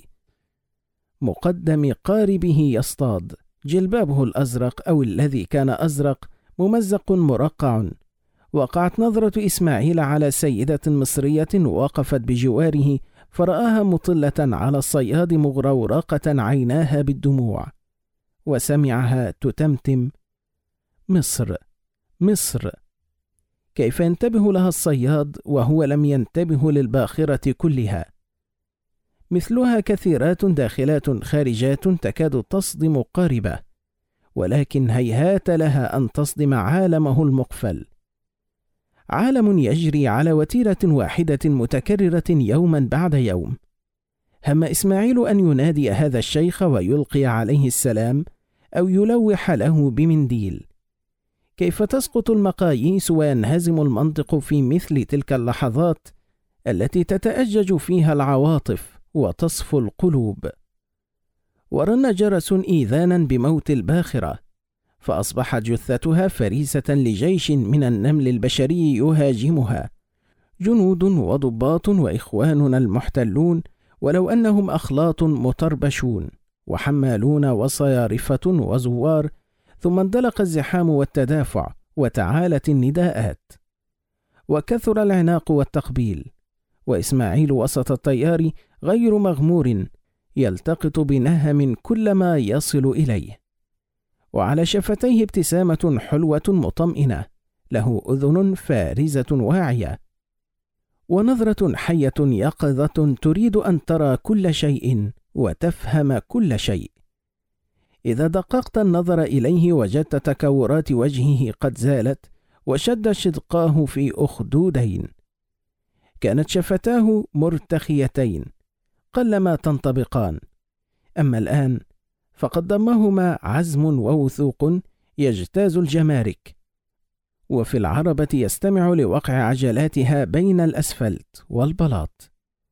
مقدم قاربه يصطاد، جلبابه الأزرق أو الذي كان أزرق ممزق مرقع. وقعت نظرة إسماعيل على سيدة مصرية وقفت بجواره، فرآها مطلة على الصياد مغرورقة عيناها بالدموع، وسمعها تتمتم: مصر مصر. كيف ينتبه لها الصياد وهو لم ينتبه للباخرة كلها؟ مثلها كثيرات داخلات خارجات تكاد تصدم قاربة، ولكن هيهات لها أن تصدم عالمه المقفل. عالم يجري على وتيرة واحدة متكررة يوما بعد يوم. هم إسماعيل أن ينادي هذا الشيخ ويلقي عليه السلام، أو يلوح له بمنديل. كيف تسقط المقاييس وينهزم المنطق في مثل تلك اللحظات التي تتأجج فيها العواطف وتصفو القلوب. ورن جرس إيذانا بموت الباخرة، فأصبحت جثتها فريسة لجيش من النمل البشري يهاجمها، جنود وضباط وإخواننا المحتلون، ولو أنهم أخلاط مطربشون وحمالون وصيارفة وزوار. ثم اندلق الزحام والتدافع، وتعالت النداءات، وكثر العناق والتقبيل، وإسماعيل وسط التيار غير مغمور يلتقط بنهم كل ما يصل إليه، وعلى شفتيه ابتسامة حلوة مطمئنة، له أذن فارزة واعية، ونظرة حية يقظة تريد أن ترى كل شيء وتفهم كل شيء. إذا دققت النظر إليه وجدت تكورات وجهه قد زالت، وشد شدقاه في أخدودين. كانت شفتاه مرتخيتين قلما تنطبقان، أما الآن فقد ضمهما عزم ووثوق يجتاز الجمارك، وفي العربة يستمع لوقع عجلاتها بين الأسفلت والبلاط،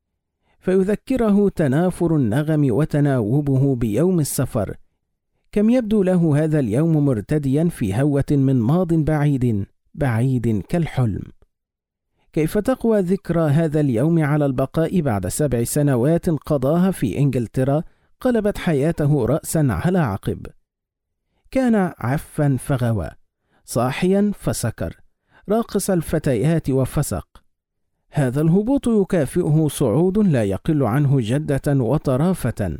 فيذكره تنافر النغم وتناوبه بيوم السفر. كم يبدو له هذا اليوم مرتديا في هوة من ماض بعيد بعيد كالحلم. كيف تقوى ذكرى هذا اليوم على البقاء بعد 7 سنوات قضاها في إنجلترا قلبت حياته رأسا على عقب. كان عفا فغوى، صاحيا فسكر، راقص الفتيات وفسق. هذا الهبوط يكافئه صعود لا يقل عنه جدة وطرافة.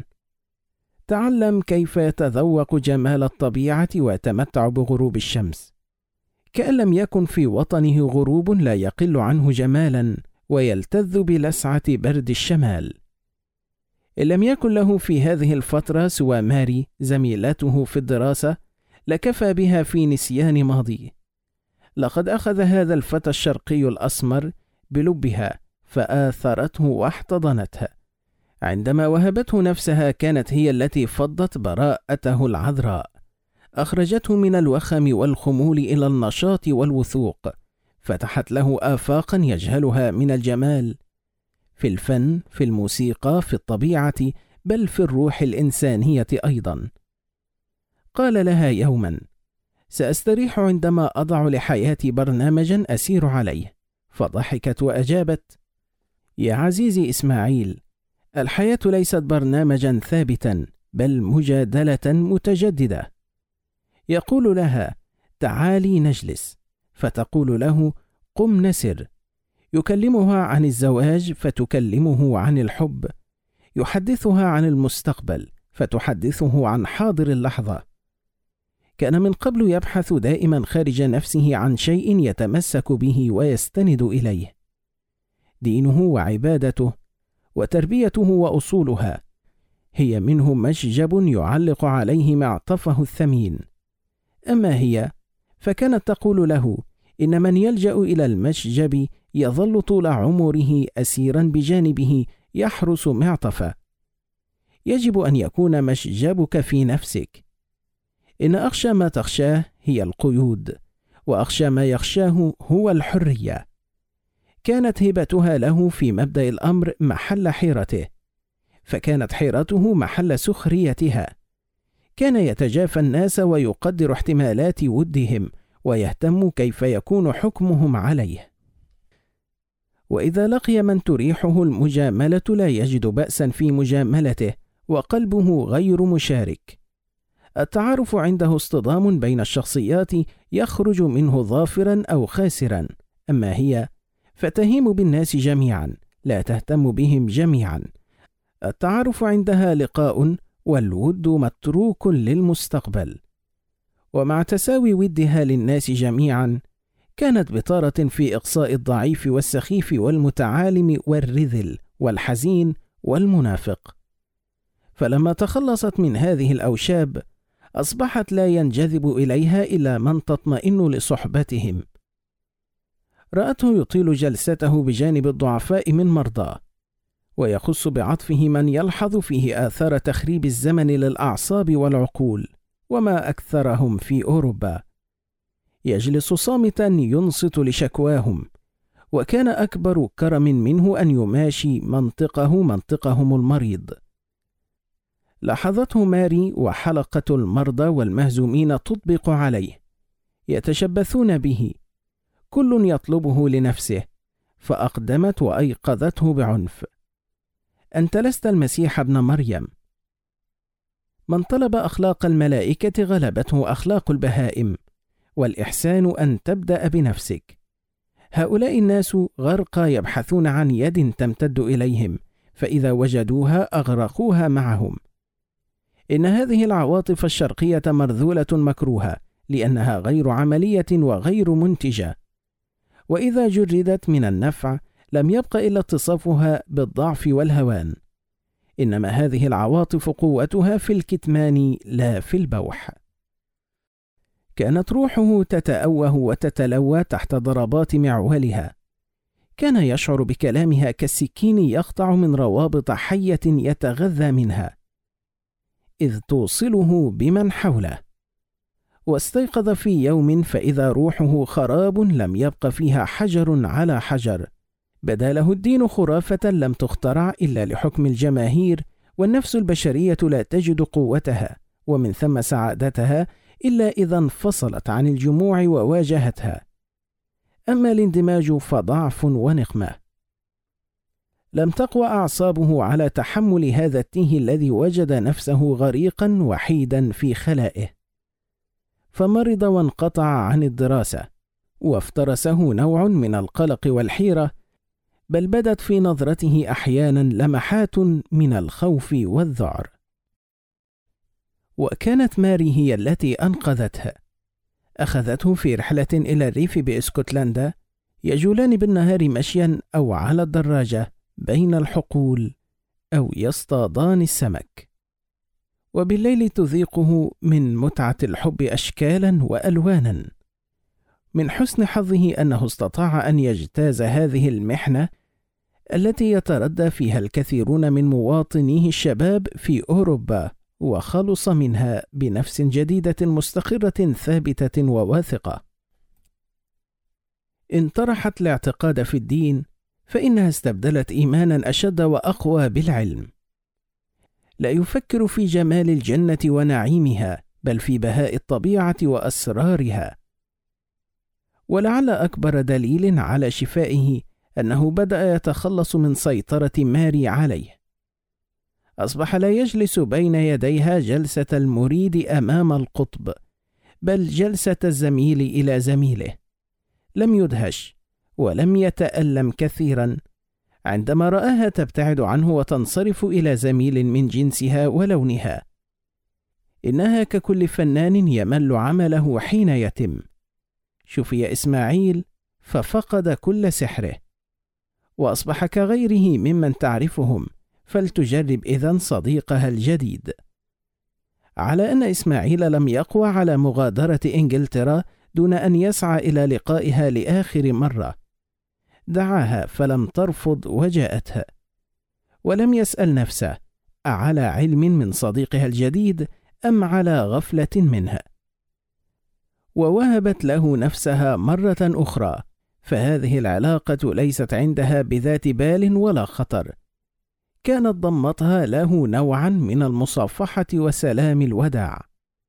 تعلم كيف يتذوق جمال الطبيعة ويتمتع بغروب الشمس، كأن لم يكن في وطنه غروب لا يقل عنه جمالا، ويلتذ بلسعة برد الشمال. إن لم يكن له في هذه الفترة سوى ماري زميلته في الدراسة، لكفى بها في نسيان ماضيه. لقد أخذ هذا الفتى الشرقي الأسمر بلبها فآثرته واحتضنتها. عندما وهبته نفسها كانت هي التي فضت براءته العذراء، أخرجته من الوخم والخمول إلى النشاط والوثوق، فتحت له آفاقا يجهلها من الجمال، في الفن، في الموسيقى، في الطبيعة، بل في الروح الإنسانية أيضا. قال لها يوما: سأستريح عندما أضع لحياتي برنامجا أسير عليه. فضحكت وأجابت: يا عزيزي إسماعيل، الحياة ليست برنامجا ثابتا، بل مجادلة متجددة. يقول لها: تعالي نجلس، فتقول له: قم نسر. يكلمها عن الزواج فتكلمه عن الحب، يحدثها عن المستقبل فتحدثه عن حاضر اللحظة. كان من قبل يبحث دائما خارج نفسه عن شيء يتمسك به ويستند إليه. دينه وعبادته وتربيته وأصولها هي منه مشجب يعلق عليه معطفه الثمين. أما هي فكانت تقول له إن من يلجأ إلى المشجب يظل طول عمره أسيرا بجانبه يحرس معطفه. يجب أن يكون مشجبك في نفسك. إن أخشى ما تخشاه هي القيود، وأخشى ما يخشاه هو الحرية. كانت هبتها له في مبدأ الأمر محل حيرته، فكانت حيرته محل سخريتها. كان يتجافى الناس ويقدر احتمالات ودهم، ويهتم كيف يكون حكمهم عليه. وإذا لقي من تريحه المجاملة لا يجد بأسا في مجاملته، وقلبه غير مشارك. التعارف عنده اصطدام بين الشخصيات يخرج منه ظافرا أو خاسرا. أما هي فتهيم بالناس جميعا، لا تهتم بهم جميعا. التعارف عندها لقاء، والود متروك للمستقبل. ومع تساوي ودها للناس جميعا، كانت بطارة في إقصاء الضعيف والسخيف والمتعالم والرذل والحزين والمنافق. فلما تخلصت من هذه الأوشاب، أصبحت لا ينجذب إليها إلا من تطمئن لصحبتهم. رأته يطيل جلسته بجانب الضعفاء من مرضاه، ويخص بعطفه من يلحظ فيه آثار تخريب الزمن للأعصاب والعقول، وما أكثرهم في أوروبا. يجلس صامتا ينصت لشكواهم، وكان أكبر كرم منه أن يماشي منطقهم المريض. لاحظته ماري وحلقة المرضى والمهزومين تطبق عليه، يتشبثون به، كل يطلبه لنفسه، فأقدمت وأيقظته بعنف: أنت لست المسيح ابن مريم. من طلب أخلاق الملائكة غلبته أخلاق البهائم، والإحسان أن تبدأ بنفسك. هؤلاء الناس غرقى يبحثون عن يد تمتد إليهم، فإذا وجدوها أغرقوها معهم. إن هذه العواطف الشرقية مرذولة مكروهة، لأنها غير عملية وغير منتجة، وإذا جردت من النفع لم يبق إلا اتصافها بالضعف والهوان. إنما هذه العواطف قوتها في الكتمان لا في البوح. كانت روحه تتأوه وتتلوى تحت ضربات معولها. كان يشعر بكلامها كالسكين يقطع من روابط حية يتغذى منها، إذ توصله بمن حوله. واستيقظ في يوم فإذا روحه خراب لم يبق فيها حجر على حجر. بدا له الدين خرافة لم تخترع إلا لحكم الجماهير، والنفس البشرية لا تجد قوتها ومن ثم سعادتها إلا إذا انفصلت عن الجموع وواجهتها. أما الاندماج فضعف ونقمة. لم تقوى أعصابه على تحمل هذا التيه الذي وجد نفسه غريقا وحيدا في خلائه، فمرض وانقطع عن الدراسة، وافترسه نوع من القلق والحيرة، بل بدت في نظرته أحيانا لمحات من الخوف والذعر. وكانت ماري هي التي أنقذتها. أخذته في رحلة إلى الريف بإسكتلندا، يجولان بالنهار مشيا أو على الدراجة بين الحقول، أو يصطادان السمك، وبالليل تذيقه من متعة الحب أشكالا وألوانا. من حسن حظه أنه استطاع أن يجتاز هذه المحنة التي يتردى فيها الكثيرون من مواطنيه الشباب في أوروبا، وخلص منها بنفس جديدة مستقرة ثابتة وواثقة. إن طرحت الاعتقاد في الدين، فإنها استبدلت إيمانا أشد وأقوى بالعلم. لا يفكر في جمال الجنة ونعيمها، بل في بهاء الطبيعة وأسرارها. ولعل أكبر دليل على شفائه أنه بدأ يتخلص من سيطرة ماري عليه. أصبح لا يجلس بين يديها جلسة المريد أمام القطب، بل جلسة الزميل إلى زميله. لم يدهش ولم يتألم كثيرا عندما رآها تبتعد عنه وتنصرف إلى زميل من جنسها ولونها. إنها ككل فنان يمل عمله حين يتم. شفي إسماعيل ففقد كل سحره، وأصبح كغيره ممن تعرفهم، فلتجرب إذن صديقها الجديد. على أن إسماعيل لم يقوى على مغادرة إنجلترا دون أن يسعى إلى لقائها لآخر مرة. دعاها فلم ترفض وجاءتها، ولم يسأل نفسه أعلى علم من صديقها الجديد أم على غفلة منها، ووهبت له نفسها مرة أخرى، فهذه العلاقة ليست عندها بذات بال ولا خطر، كانت ضمتها له نوعا من المصافحة وسلام الوداع.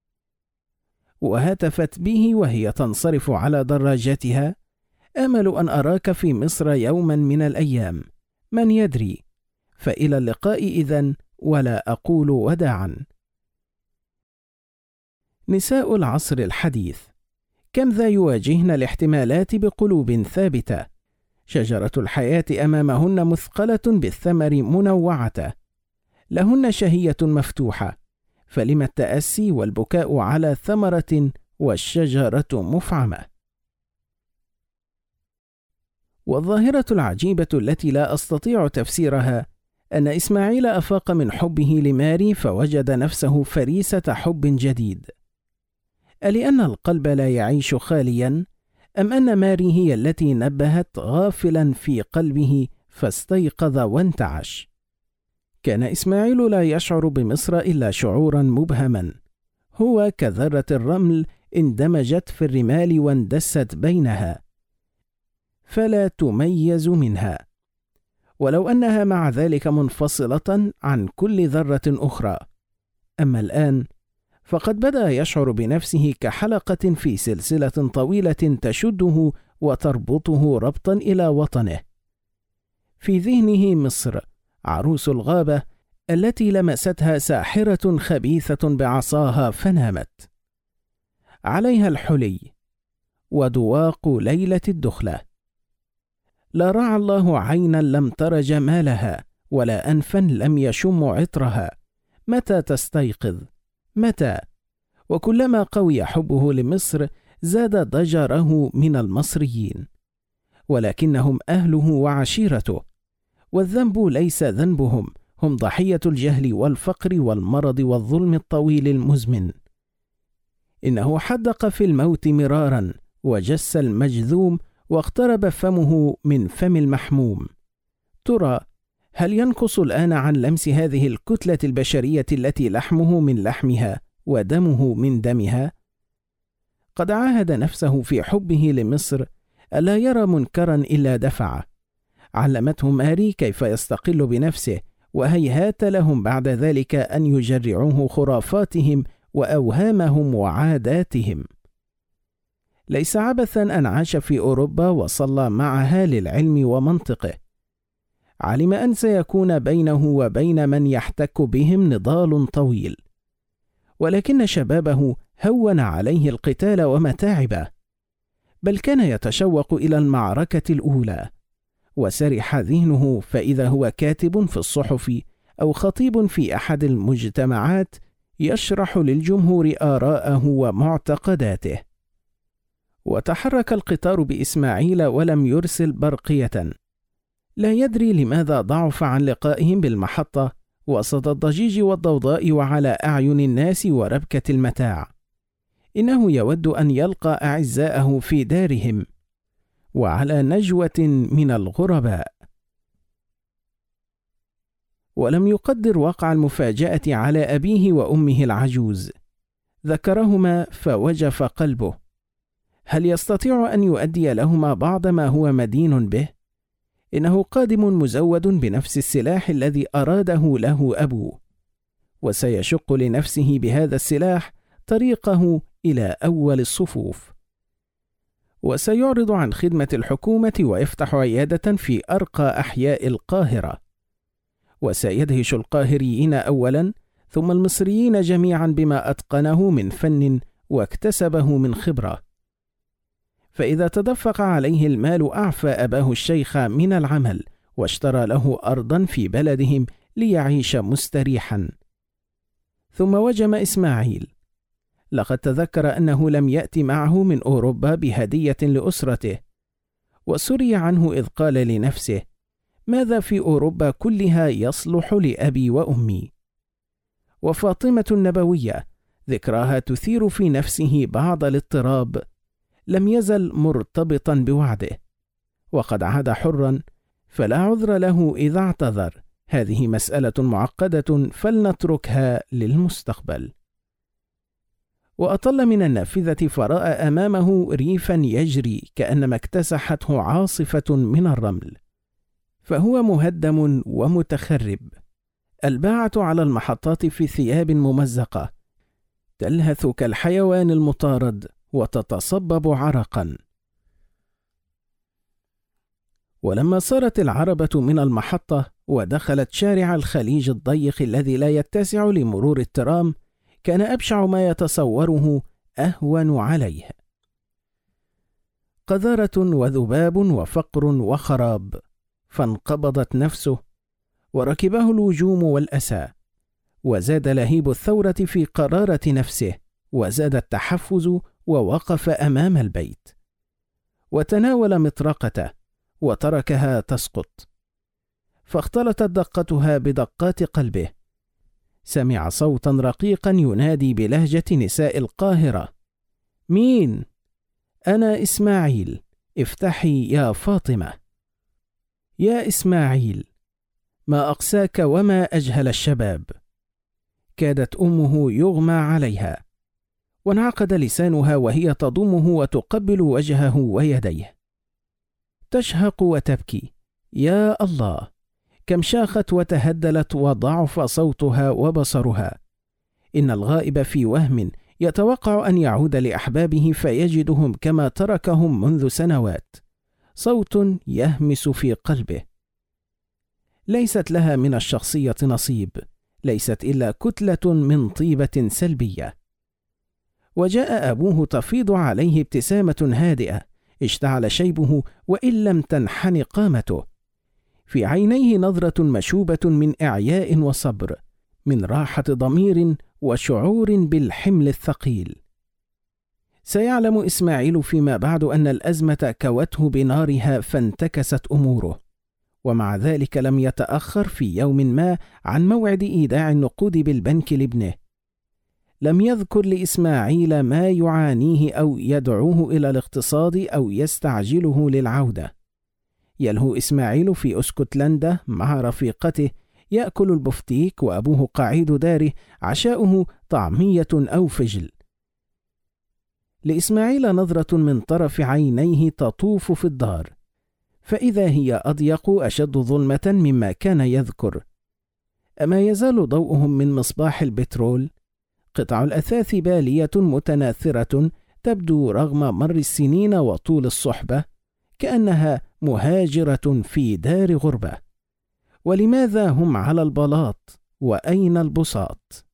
وهتفت به وهي تنصرف على دراجتها: أمل أن أراك في مصر يوما من الأيام، من يدري، فإلى اللقاء إذن، ولا أقول وداعا. نساء العصر الحديث كم ذا يواجهن الاحتمالات بقلوب ثابتة، شجرة الحياة أمامهن مثقلة بالثمر منوعة، لهن شهية مفتوحة، فلم التأسي والبكاء على ثمرة والشجرة مفعمة. والظاهرة العجيبة التي لا أستطيع تفسيرها أن إسماعيل أفاق من حبه لماري فوجد نفسه فريسة حب جديد. ألأن القلب لا يعيش خاليا، أم أن ماري هي التي نبهت غافلا في قلبه فاستيقظ وانتعش؟ كان إسماعيل لا يشعر بمصر إلا شعورا مبهما، هو كذرة الرمل اندمجت في الرمال واندست بينها، فلا تميز منها، ولو أنها مع ذلك منفصلة عن كل ذرة أخرى. أما الآن فقد بدأ يشعر بنفسه كحلقة في سلسلة طويلة تشده وتربطه ربطا إلى وطنه. في ذهنه مصر عروس الغابة التي لمستها ساحرة خبيثة بعصاها فنامت. عليها الحلي ودواق ليلة الدخلة. لا رعى الله عينا لم تر جمالها، ولا أنفا لم يشم عطرها. متى تستيقظ؟ متى؟ وكلما قوي حبه لمصر زاد ضجره من المصريين، ولكنهم أهله وعشيرته، والذنب ليس ذنبهم، هم ضحية الجهل والفقر والمرض والظلم الطويل المزمن. إنه حدق في الموت مرارا، وجس المجذوم، واقترب فمه من فم المحموم. ترى هل ينقص الآن عن لمس هذه الكتلة البشرية التي لحمه من لحمها ودمه من دمها؟ قد عاهد نفسه في حبه لمصر ألا يرى منكرا إلا دفعه. علمته ماري كيف يستقل بنفسه، وهيهات لهم بعد ذلك أن يجرعوه خرافاتهم وأوهامهم وعاداتهم. ليس عبثا أن عاش في أوروبا وصلى معها للعلم ومنطقه. علم أن سيكون بينه وبين من يحتك بهم نضال طويل، ولكن شبابه هون عليه القتال ومتاعبه، بل كان يتشوق إلى المعركة الأولى. وسرح ذهنه فإذا هو كاتب في الصحف أو خطيب في أحد المجتمعات يشرح للجمهور آراءه ومعتقداته. وتحرك القطار بإسماعيل ولم يرسل برقية. لا يدري لماذا ضعف عن لقائهم بالمحطة وسط الضجيج والضوضاء وعلى أعين الناس وربكة المتاع. إنه يود أن يلقى أعزاءه في دارهم وعلى نجوة من الغرباء. ولم يقدر وقع المفاجأة على أبيه وأمه العجوز. ذكرهما فوجف قلبه. هل يستطيع أن يؤدي لهما بعض ما هو مدين به؟ إنه قادم مزود بنفس السلاح الذي أراده له أبوه، وسيشق لنفسه بهذا السلاح طريقه إلى أول الصفوف، وسيعرض عن خدمة الحكومة ويفتح عيادة في أرقى أحياء القاهرة، وسيدهش القاهريين أولا ثم المصريين جميعا بما أتقنه من فن واكتسبه من خبرة. فإذا تدفق عليه المال أعفى أباه الشيخ من العمل واشترى له أرضا في بلدهم ليعيش مستريحا. ثم وجم إسماعيل. لقد تذكر أنه لم يأتي معه من أوروبا بهدية لأسرته، وسري عنه إذ قال لنفسه: ماذا في أوروبا كلها يصلح لأبي وأمي؟ وفاطمة النبوية ذكراها تثير في نفسه بعض الاضطراب، لم يزل مرتبطا بوعده، وقد عاد حرا، فلا عذر له إذا اعتذر. هذه مسألة معقدة، فلنتركها للمستقبل. وأطل من النافذة فرأى أمامه ريفا يجري كأنما اكتسحته عاصفة من الرمل، فهو مهدم ومتخرب. الباعة على المحطات في ثياب ممزقة تلهث كالحيوان المطارد وتتصبب عرقا. ولما صارت العربة من المحطة ودخلت شارع الخليج الضيق الذي لا يتسع لمرور الترام، كان أبشع ما يتصوره أهون عليه: قذارة وذباب وفقر وخراب. فانقبضت نفسه وركبه الوجوم والأسى، وزاد لهيب الثورة في قرارة نفسه، وزاد التحفز، ووقف أمام البيت وتناول مطرقته وتركها تسقط، فاختلطت دقتها بدقات قلبه. سمع صوتا رقيقا ينادي بلهجة نساء القاهرة: مين؟ أنا إسماعيل، افتحي يا فاطمة. يا إسماعيل، ما أقساك وما أجهل الشباب. كادت أمه يغمى عليها، وانعقد لسانها وهي تضمه وتقبل وجهه ويديه، تشهق وتبكي. يا الله، كم شاخت وتهدلت وضعف صوتها وبصرها. إن الغائب في وهم يتوقع أن يعود لأحبابه فيجدهم كما تركهم منذ سنوات. صوت يهمس في قلبه. ليست لها من الشخصية نصيب، ليست إلا كتلة من طيبة سلبية. وجاء أبوه تفيض عليه ابتسامة هادئة، اشتعل شيبه وإن لم تنحن قامته. في عينيه نظرة مشوبة من إعياء وصبر، من راحة ضمير وشعور بالحمل الثقيل. سيعلم إسماعيل فيما بعد أن الأزمة كوته بنارها فانتكست أموره، ومع ذلك لم يتأخر في يوم ما عن موعد إيداع النقود بالبنك لابنه. لم يذكر لإسماعيل ما يعانيه أو يدعوه إلى الاقتصاد أو يستعجله للعودة. يلهو إسماعيل في اسكتلندا مع رفيقته، يأكل البفتيك وأبوه قعيد داره، عشاؤه طعمية أو فجل. لإسماعيل نظرة من طرف عينيه تطوف في الدار، فإذا هي أضيق أشد ظلمة مما كان يذكر. أما يزال ضوءهم من مصباح البترول؟ قطع الأثاث بالية متناثرة، تبدو رغم مر السنين وطول الصحبة كأنها مهاجرة في دار غربة. ولماذا هم على البلاط؟ وأين البساط؟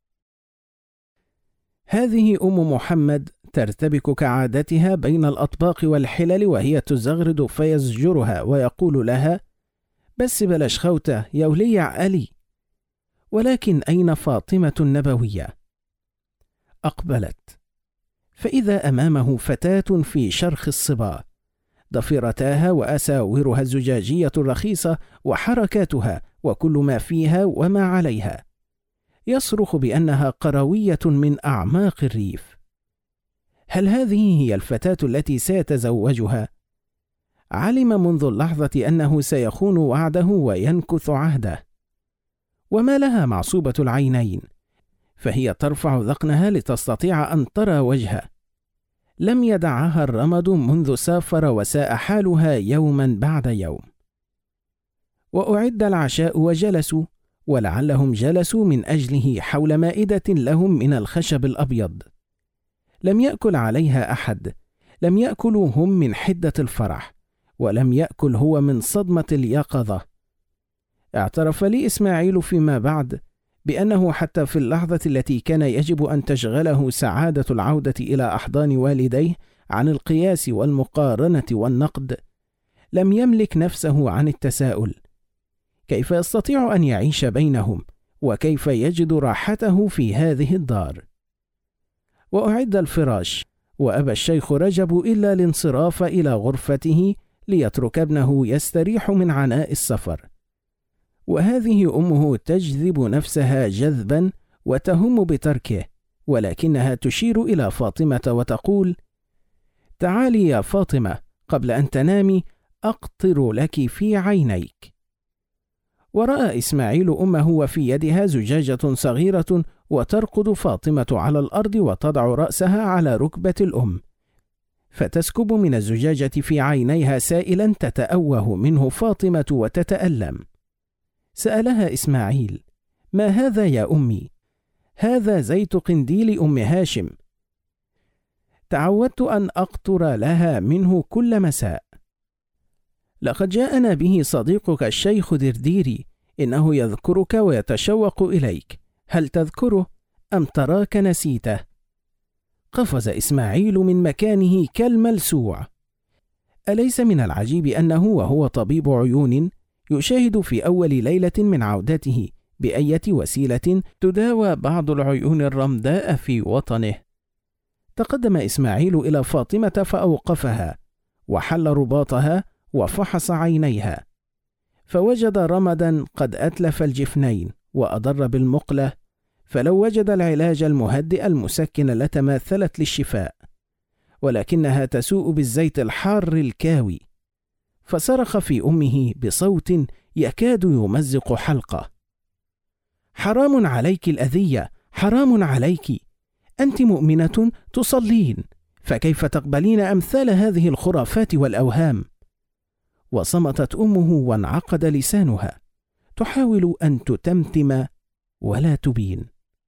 هذه أم محمد ترتبك كعادتها بين الأطباق والحلل وهي تزغرد، فيزجرها ويقول لها: بس بلاش خوته يا ولي عقلي. ولكن أين فاطمة النبوية؟ أقبلت، فإذا أمامه فتاة في شرخ الصبا، ضفيرتاها وأساورها الزجاجية الرخيصة وحركاتها وكل ما فيها وما عليها، يصرخ بأنها قروية من أعماق الريف. هل هذه هي الفتاة التي سيتزوجها؟ علم منذ اللحظة أنه سيخون وعده وينكث عهده. وما لها معصوبة العينين، فهي ترفع ذقنها لتستطيع أن ترى وجهه. لم يدعها الرمد منذ سافر وساء حالها يوما بعد يوم. وأعد العشاء وجلسوا، ولعلهم جلسوا من أجله حول مائدة لهم من الخشب الأبيض. لم يأكل عليها أحد، لم يأكلوا هم من حدة الفرح، ولم يأكل هو من صدمة اليقظة. اعترف لي إسماعيل فيما بعد بأنه حتى في اللحظة التي كان يجب أن تشغله سعادة العودة إلى أحضان والديه عن القياس والمقارنة والنقد، لم يملك نفسه عن التساؤل: كيف يستطيع أن يعيش بينهم وكيف يجد راحته في هذه الدار. وأعد الفراش، وأبى الشيخ رجب إلا الانصراف إلى غرفته ليترك ابنه يستريح من عناء السفر. وهذه أمه تجذب نفسها جذبا وتهم بتركه، ولكنها تشير إلى فاطمة وتقول: تعالي يا فاطمة، قبل أن تنامي أقطر لك في عينيك. ورأى إسماعيل أمه وفي يدها زجاجة صغيرة وترقد فاطمة على الأرض وتضع رأسها على ركبة الأم، فتسكب من الزجاجة في عينيها سائلا تتأوه منه فاطمة وتتألم. سألها إسماعيل: ما هذا يا أمي؟ هذا زيت قنديل أم هاشم، تعودت أن أقطر لها منه كل مساء. لقد جاءنا به صديقك الشيخ درديري، إنه يذكرك ويتشوق إليك، هل تذكره أم تراك نسيته؟ قفز إسماعيل من مكانه كالملسوع. أليس من العجيب أنه وهو طبيب عيون يشاهد في أول ليلة من عودته بأية وسيلة تداوى بعض العيون الرمداء في وطنه؟ تقدم إسماعيل إلى فاطمة فأوقفها وحل رباطها وفحص عينيها، فوجد رمدا قد أتلف الجفنين وأضر بالمقلة، فلو وجد العلاج المهدئ المسكن لتماثلت للشفاء، ولكنها تسوء بالزيت الحار الكاوي. فصرخ في أمه بصوت يكاد يمزق حلقه: حرام عليك الأذية، حرام عليك، أنت مؤمنة تصلين، فكيف تقبلين أمثال هذه الخرافات والأوهام؟ وصمتت أمه وانعقد لسانها، تحاول أن تتمتم ولا تبين.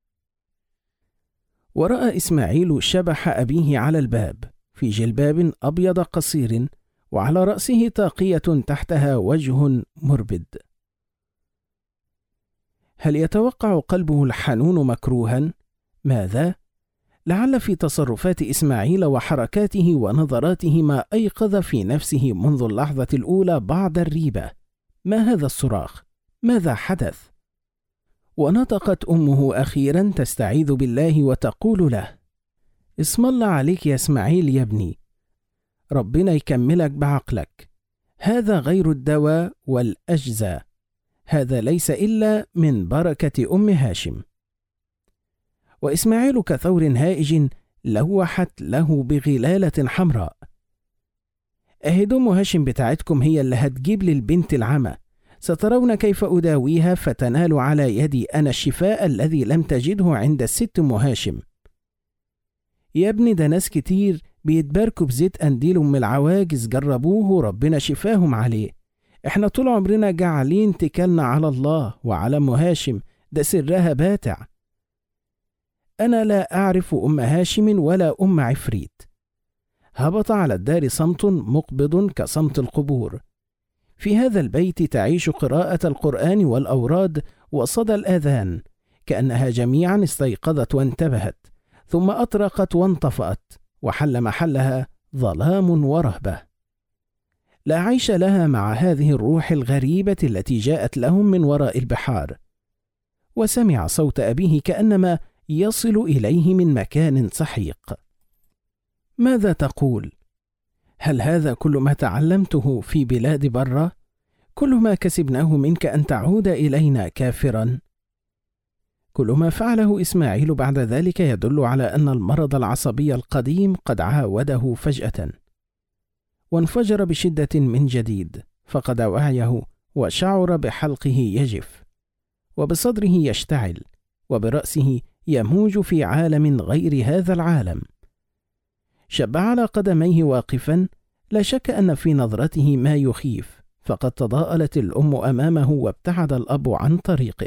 ورأى إسماعيل شبح أبيه على الباب في جلباب أبيض قصير، وعلى رأسه طاقية تحتها وجه مربد. هل يتوقع قلبه الحنون مكروها؟ ماذا؟ لعل في تصرفات إسماعيل وحركاته ونظراته ما أيقظ في نفسه منذ اللحظة الأولى بعض الريبة. ما هذا الصراخ؟ ماذا حدث؟ ونطقت أمه أخيرا تستعيذ بالله وتقول له: اسم الله عليك يا إسماعيل يا ابني، ربنا يكملك بعقلك، هذا غير الدواء والأجزاء، هذا ليس إلا من بركة أم هاشم. وإسماعيل كثور هائج لوحت له بغلالة حمراء: أهد أم هاشم بتاعتكم هي اللي هتجيب لي البنت العمى، سترون كيف أداويها فتنال على يدي أنا الشفاء الذي لم تجده عند الست أم هاشم. يا ابني ده ناس كتير بيتباركوا بزيت قنديل أم العواجز جربوه وربنا شفاهم عليه، احنا طول عمرنا جعلين تكلنا على الله وعلى أم هاشم، ده سرها باتع. أنا لا أعرف أم هاشم ولا أم عفريت. هبط على الدار صمت مقبض كصمت القبور. في هذا البيت تعيش قراءة القرآن والأوراد وصدى الآذان، كأنها جميعا استيقظت وانتبهت، ثم أطرقت وانطفأت، وحل محلها ظلام ورهبة. لا عيش لها مع هذه الروح الغريبة التي جاءت لهم من وراء البحار. وسمع صوت أبيه كأنما يصل إليه من مكان سحيق: ماذا تقول؟ هل هذا كل ما تعلمته في بلاد برة؟ كل ما كسبناه منك أن تعود إلينا كافرا؟ كل ما فعله إسماعيل بعد ذلك يدل على أن المرض العصبي القديم قد عاوده فجأة، وانفجر بشدة من جديد، فقد وعيه وشعر بحلقه يجف، وبصدره يشتعل، وبرأسه يموج في عالم غير هذا العالم. شب على قدميه واقفا، لا شك أن في نظرته ما يخيف، فقد تضاءلت الأم أمامه وابتعد الأب عن طريقه.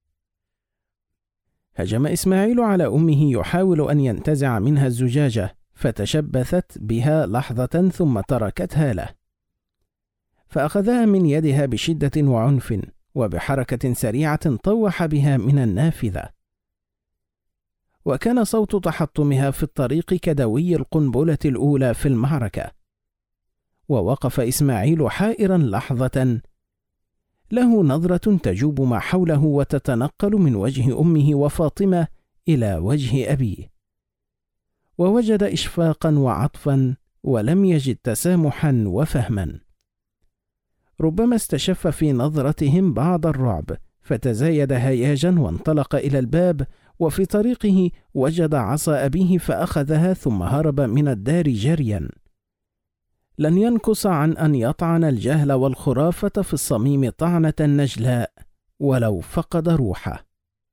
هجم إسماعيل على أمه يحاول أن ينتزع منها الزجاجة، فتشبثت بها لحظة ثم تركتها له، فأخذها من يدها بشدة وعنف، وبحركة سريعة طوح بها من النافذة. وكان صوت تحطمها في الطريق كدوي القنبلة الأولى في المعركة. ووقف إسماعيل حائرا لحظة، له نظرة تجوب ما حوله وتتنقل من وجه أمه وفاطمة إلى وجه أبيه، ووجد إشفاقا وعطفا، ولم يجد تسامحا وفهما. ربما استشف في نظرتهم بعض الرعب، فتزايد هياجا وانطلق إلى الباب، وفي طريقه وجد عصا أبيه فأخذها ثم هرب من الدار جريا. لن ينقص عن أن يطعن الجهل والخرافة في الصميم طعنة نجلاء ولو فقد روحه.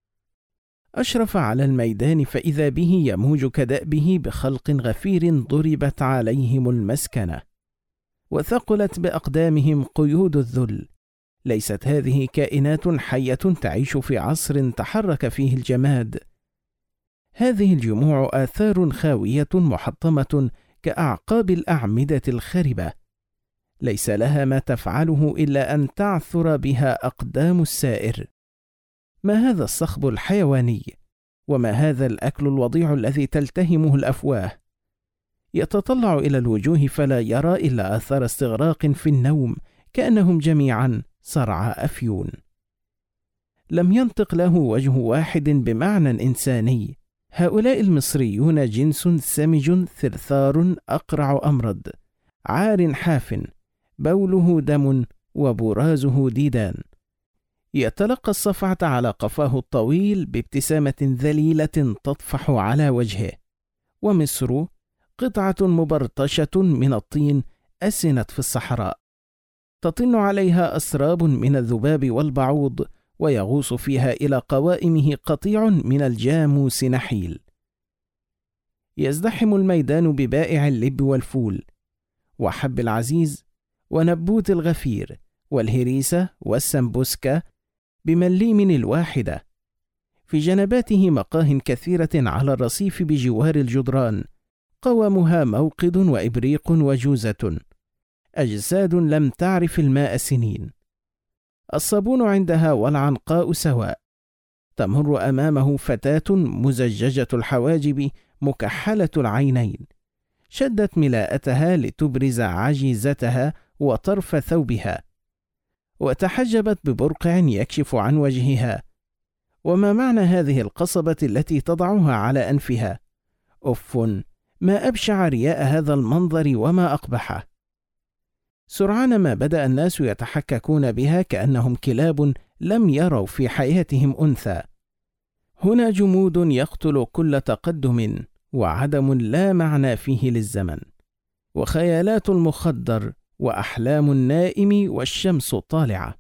أشرف على الميدان فإذا به يموج كدأبه بخلق غفير ضربت عليهم المسكنة، وثقلت بأقدامهم قيود الذل. ليست هذه كائنات حية تعيش في عصر تحرك فيه الجماد. هذه الجموع آثار خاوية محطمة كأعقاب الأعمدة الخربة، ليس لها ما تفعله إلا أن تعثر بها أقدام السائر. ما هذا الصخب الحيواني؟ وما هذا الأكل الوضيع الذي تلتهمه الأفواه؟ يتطلع إلى الوجوه فلا يرى إلا آثار استغراق في النوم، كأنهم جميعا صرع أفيون. لم ينطق له وجه واحد بمعنى إنساني. هؤلاء المصريون جنس سمج ثرثار أقرع أمرد، عار حاف، بوله دم وبرازه ديدان. يتلقى الصفعة على قفاه الطويل بابتسامة ذليلة تطفح على وجهه. ومصر قطعة مبرطشة من الطين أسنت في الصحراء، تطن عليها أسراب من الذباب والبعوض، ويغوص فيها إلى قوائمه قطيع من الجاموس نحيل. يزدحم الميدان ببائع اللب والفول وحب العزيز ونبوت الغفير والهريسة والسمبوسكة بمليم الواحدة. في جنباته مقاه كثيرة على الرصيف بجوار الجدران، قوامها موقد وإبريق وجوزة، أجساد لم تعرف الماء سنين. الصابون عندها والعنقاء سواء. تمر أمامه فتاة مزججة الحواجب مكحلة العينين، شدت ملاءتها لتبرز عجيزتها وطرف ثوبها، وتحجبت ببرقع يكشف عن وجهها. وما معنى هذه القصبة التي تضعها على أنفها؟ أف، ما أبشع رياء هذا المنظر وما أقبحه. سرعان ما بدأ الناس يتحككون بها كأنهم كلاب لم يروا في حياتهم أنثى. هنا جمود يقتل كل تقدم، وعدم لا معنى فيه للزمن، وخيالات المخدر، وأحلام النائم، والشمس طالعة.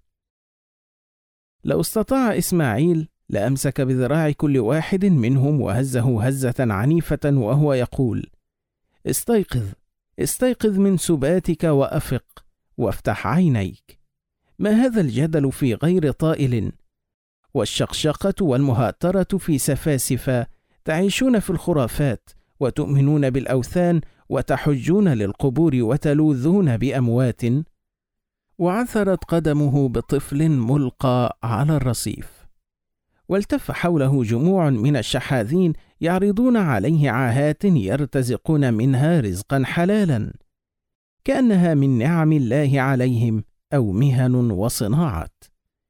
لو استطاع إسماعيل لأمسك بذراع كل واحد منهم وهزه هزة عنيفة وهو يقول: استيقظ، استيقظ من سباتك وأفق وافتح عينيك. ما هذا الجدل في غير طائل، والشقشقة والمهاترة في سفاسف؟ تعيشون في الخرافات وتؤمنون بالأوثان وتحجون للقبور وتلوذون بأموات. وعثرت قدمه بطفل ملقى على الرصيف، والتف حوله جموع من الشحاذين يعرضون عليه عاهات يرتزقون منها رزقا حلالا، كأنها من نعم الله عليهم أو مهن وصناعات.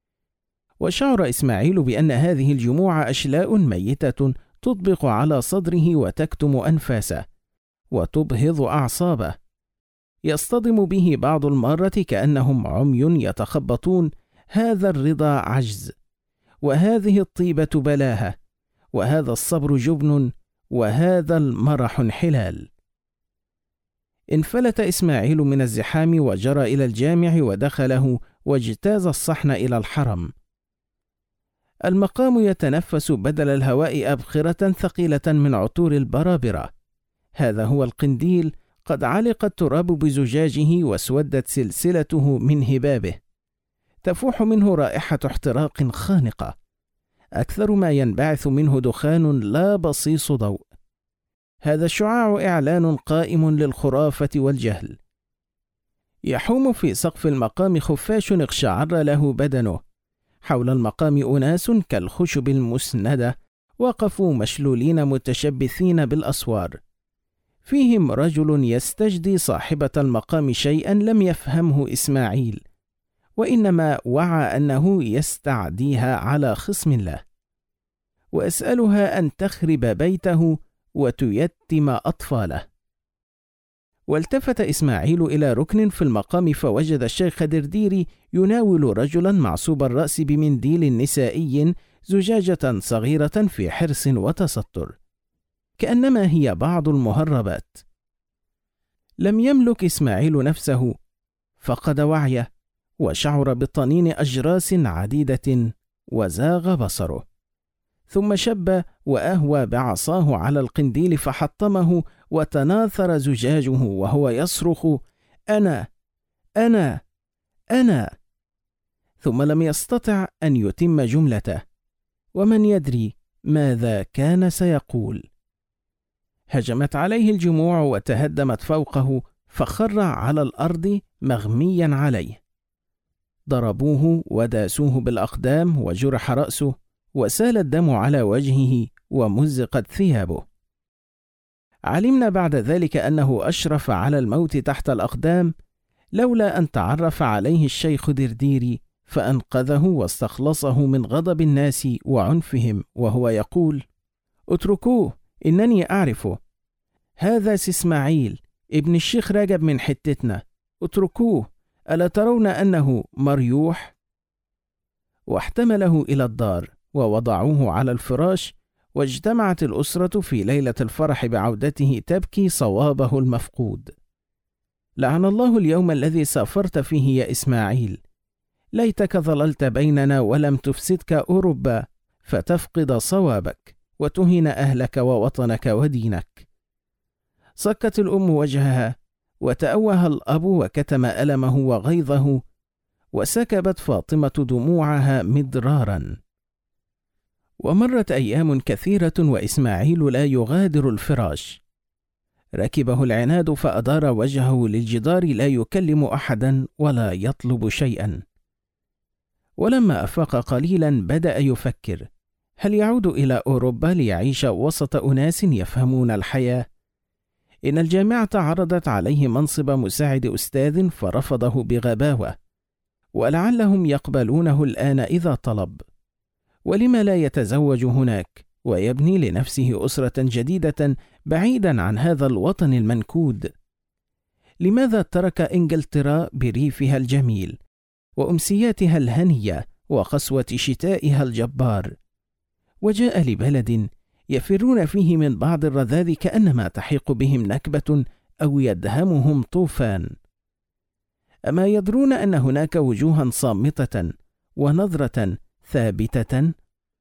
وشعر إسماعيل بأن هذه الجموع أشلاء ميتة تطبق على صدره وتكتم أنفاسه وتبهض أعصابه. يصطدم به بعض المرة كأنهم عمي يتخبطون. هذا الرضا عجز، وهذه الطيبة بلاهة، وهذا الصبر جبن، وهذا المرح انحلال. انفلت إسماعيل من الزحام وجرى إلى الجامع ودخله، واجتاز الصحن إلى الحرم. المقام يتنفس بدل الهواء أبخرة ثقيلة من عطور البرابرة. هذا هو القنديل، قد علق التراب بزجاجه واسودت سلسلته من هبابه، تفوح منه رائحة احتراق خانقة، أكثر ما ينبعث منه دخان لا بصيص ضوء. هذا الشعاع إعلان قائم للخرافة والجهل. يحوم في سقف المقام خفاش اقشعر له بدنه. حول المقام أناس كالخشب المسندة وقفوا مشلولين متشبثين بالأسوار. فيهم رجل يستجدي صاحبة المقام شيئا لم يفهمه إسماعيل، وإنما وعى أنه يستعديها على خصم له، وأسألها أن تخرب بيته وتيتم أطفاله. والتفت إسماعيل إلى ركن في المقام فوجد الشيخ درديري يناول رجلا معصوب الرأس بمنديل نسائي زجاجة صغيرة في حرص وتستر، كأنما هي بعض المهربات. لم يملك إسماعيل نفسه، فقد وعيه وشعر بطنين أجراس عديدة وزاغ بصره، ثم شب وأهوى بعصاه على القنديل فحطمه وتناثر زجاجه وهو يصرخ: أنا أنا أنا! ثم لم يستطع أن يتم جملته، ومن يدري ماذا كان سيقول. هجمت عليه الجموع وتهدمت فوقه، فخر على الأرض مغميا عليه. ضربوه وداسوه بالأقدام وجرح رأسه، وسال الدم على وجهه ومزقت ثيابه. علمنا بعد ذلك أنه أشرف على الموت تحت الأقدام، لولا أن تعرف عليه الشيخ درديري فأنقذه واستخلصه من غضب الناس وعنفهم، وهو يقول: اتركوه، إنني أعرفه، هذا إسماعيل ابن الشيخ راجب من حتتنا، اتركوه، ألا ترون أنه مريوح؟ واحتمله إلى الدار ووضعوه على الفراش، واجتمعت الأسرة في ليلة الفرح بعودته تبكي صوابه المفقود. لعن الله اليوم الذي سافرت فيه يا إسماعيل، ليتك ظللت بيننا ولم تفسدك أوروبا فتفقد صوابك وتهين أهلك ووطنك ودينك. صكت الأم وجهها، وتأوه الأب وكتم ألمه وغيظه، وسكبت فاطمة دموعها مدرارا. ومرت أيام كثيرة وإسماعيل لا يغادر الفراش. ركبه العناد فأدار وجهه للجدار، لا يكلم أحدا ولا يطلب شيئا. ولما أفاق قليلا بدأ يفكر: هل يعود إلى أوروبا ليعيش وسط أناس يفهمون الحياة؟ إن الجامعة عرضت عليه منصب مساعد أستاذ فرفضه بغباوة، ولعلهم يقبلونه الآن إذا طلب. ولما لا يتزوج هناك ويبني لنفسه أسرة جديدة بعيدا عن هذا الوطن المنكود؟ لماذا ترك إنجلترا بريفها الجميل وأمسياتها الهنية وقسوة شتائها الجبار، وجاء لبلد يفرون فيه من بعض الرذاذ كأنما تحيق بهم نكبة أو يدهمهم طوفان؟ أما يدرون أن هناك وجوها صامتة ونظرة ثابتة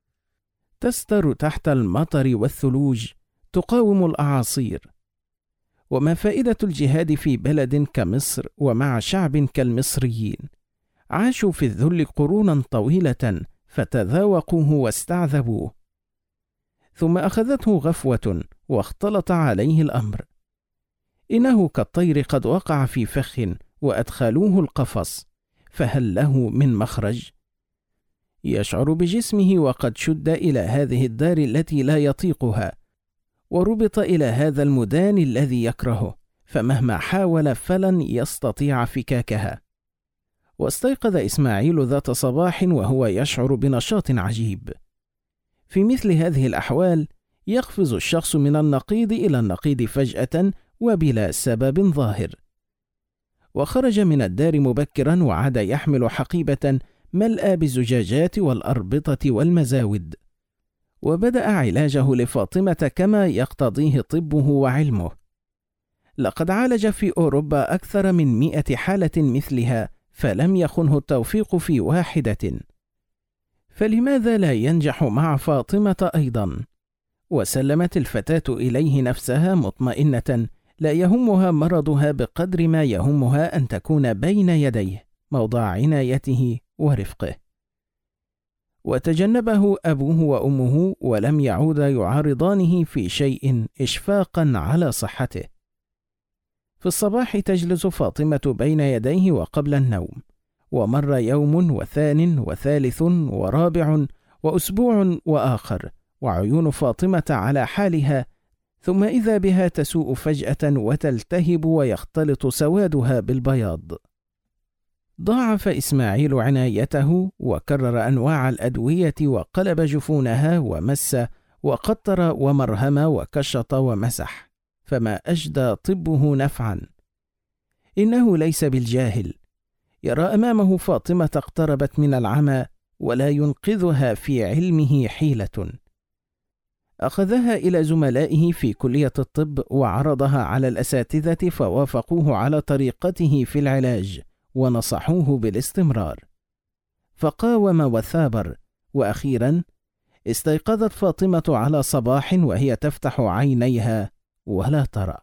تستر تحت المطر والثلوج تقاوم الأعاصير؟ وما فائدة الجهاد في بلد كمصر ومع شعب كالمصريين عاشوا في الذل قرونا طويلة فتذاوقوه واستعذبوه، ثم أخذته غفوة واختلط عليه الأمر. إنه كالطير قد وقع في فخ وأدخلوه القفص، فهل له من مخرج؟ يشعر بجسمه وقد شد إلى هذه الدار التي لا يطيقها، وربط إلى هذا المدان الذي يكرهه، فمهما حاول فلن يستطيع فكاكها. واستيقظ إسماعيل ذات صباح وهو يشعر بنشاط عجيب. في مثل هذه الأحوال يقفز الشخص من النقيض إلى النقيض فجأة وبلا سبب ظاهر. وخرج من الدار مبكرا وعاد يحمل حقيبة ملأى بالزجاجات والأربطة والمزاود، وبدأ علاجه لفاطمة كما يقتضيه طبه وعلمه. لقد عالج في أوروبا أكثر من 100 حالة مثلها، فلم يخنه التوفيق في واحدة، فلماذا لا ينجح مع فاطمة أيضا؟ وسلمت الفتاة إليه نفسها مطمئنة، لا يهمها مرضها بقدر ما يهمها أن تكون بين يديه موضع عنايته ورفقه. وتجنبه أبوه وأمه ولم يعودا يعارضانه في شيء إشفاقا على صحته. في الصباح تجلس فاطمة بين يديه وقبل النوم، ومر يوم وثان وثالث ورابع وأسبوع وآخر، وعيون فاطمة على حالها، ثم إذا بها تسوء فجأة وتلتهب ويختلط سوادها بالبياض. ضاعف إسماعيل عنايته وكرر أنواع الأدوية وقلب جفونها ومس وقطر ومرهم وكشط ومسح، فما أجدى طبه نفعا. إنه ليس بالجاهل، يرى أمامه فاطمة اقتربت من العمى ولا ينقذها في علمه حيلة. أخذها إلى زملائه في كلية الطب وعرضها على الأساتذة فوافقوه على طريقته في العلاج ونصحوه بالاستمرار، فقاوم وثابر، وأخيرا استيقظت فاطمة على صباح وهي تفتح عينيها ولا ترى.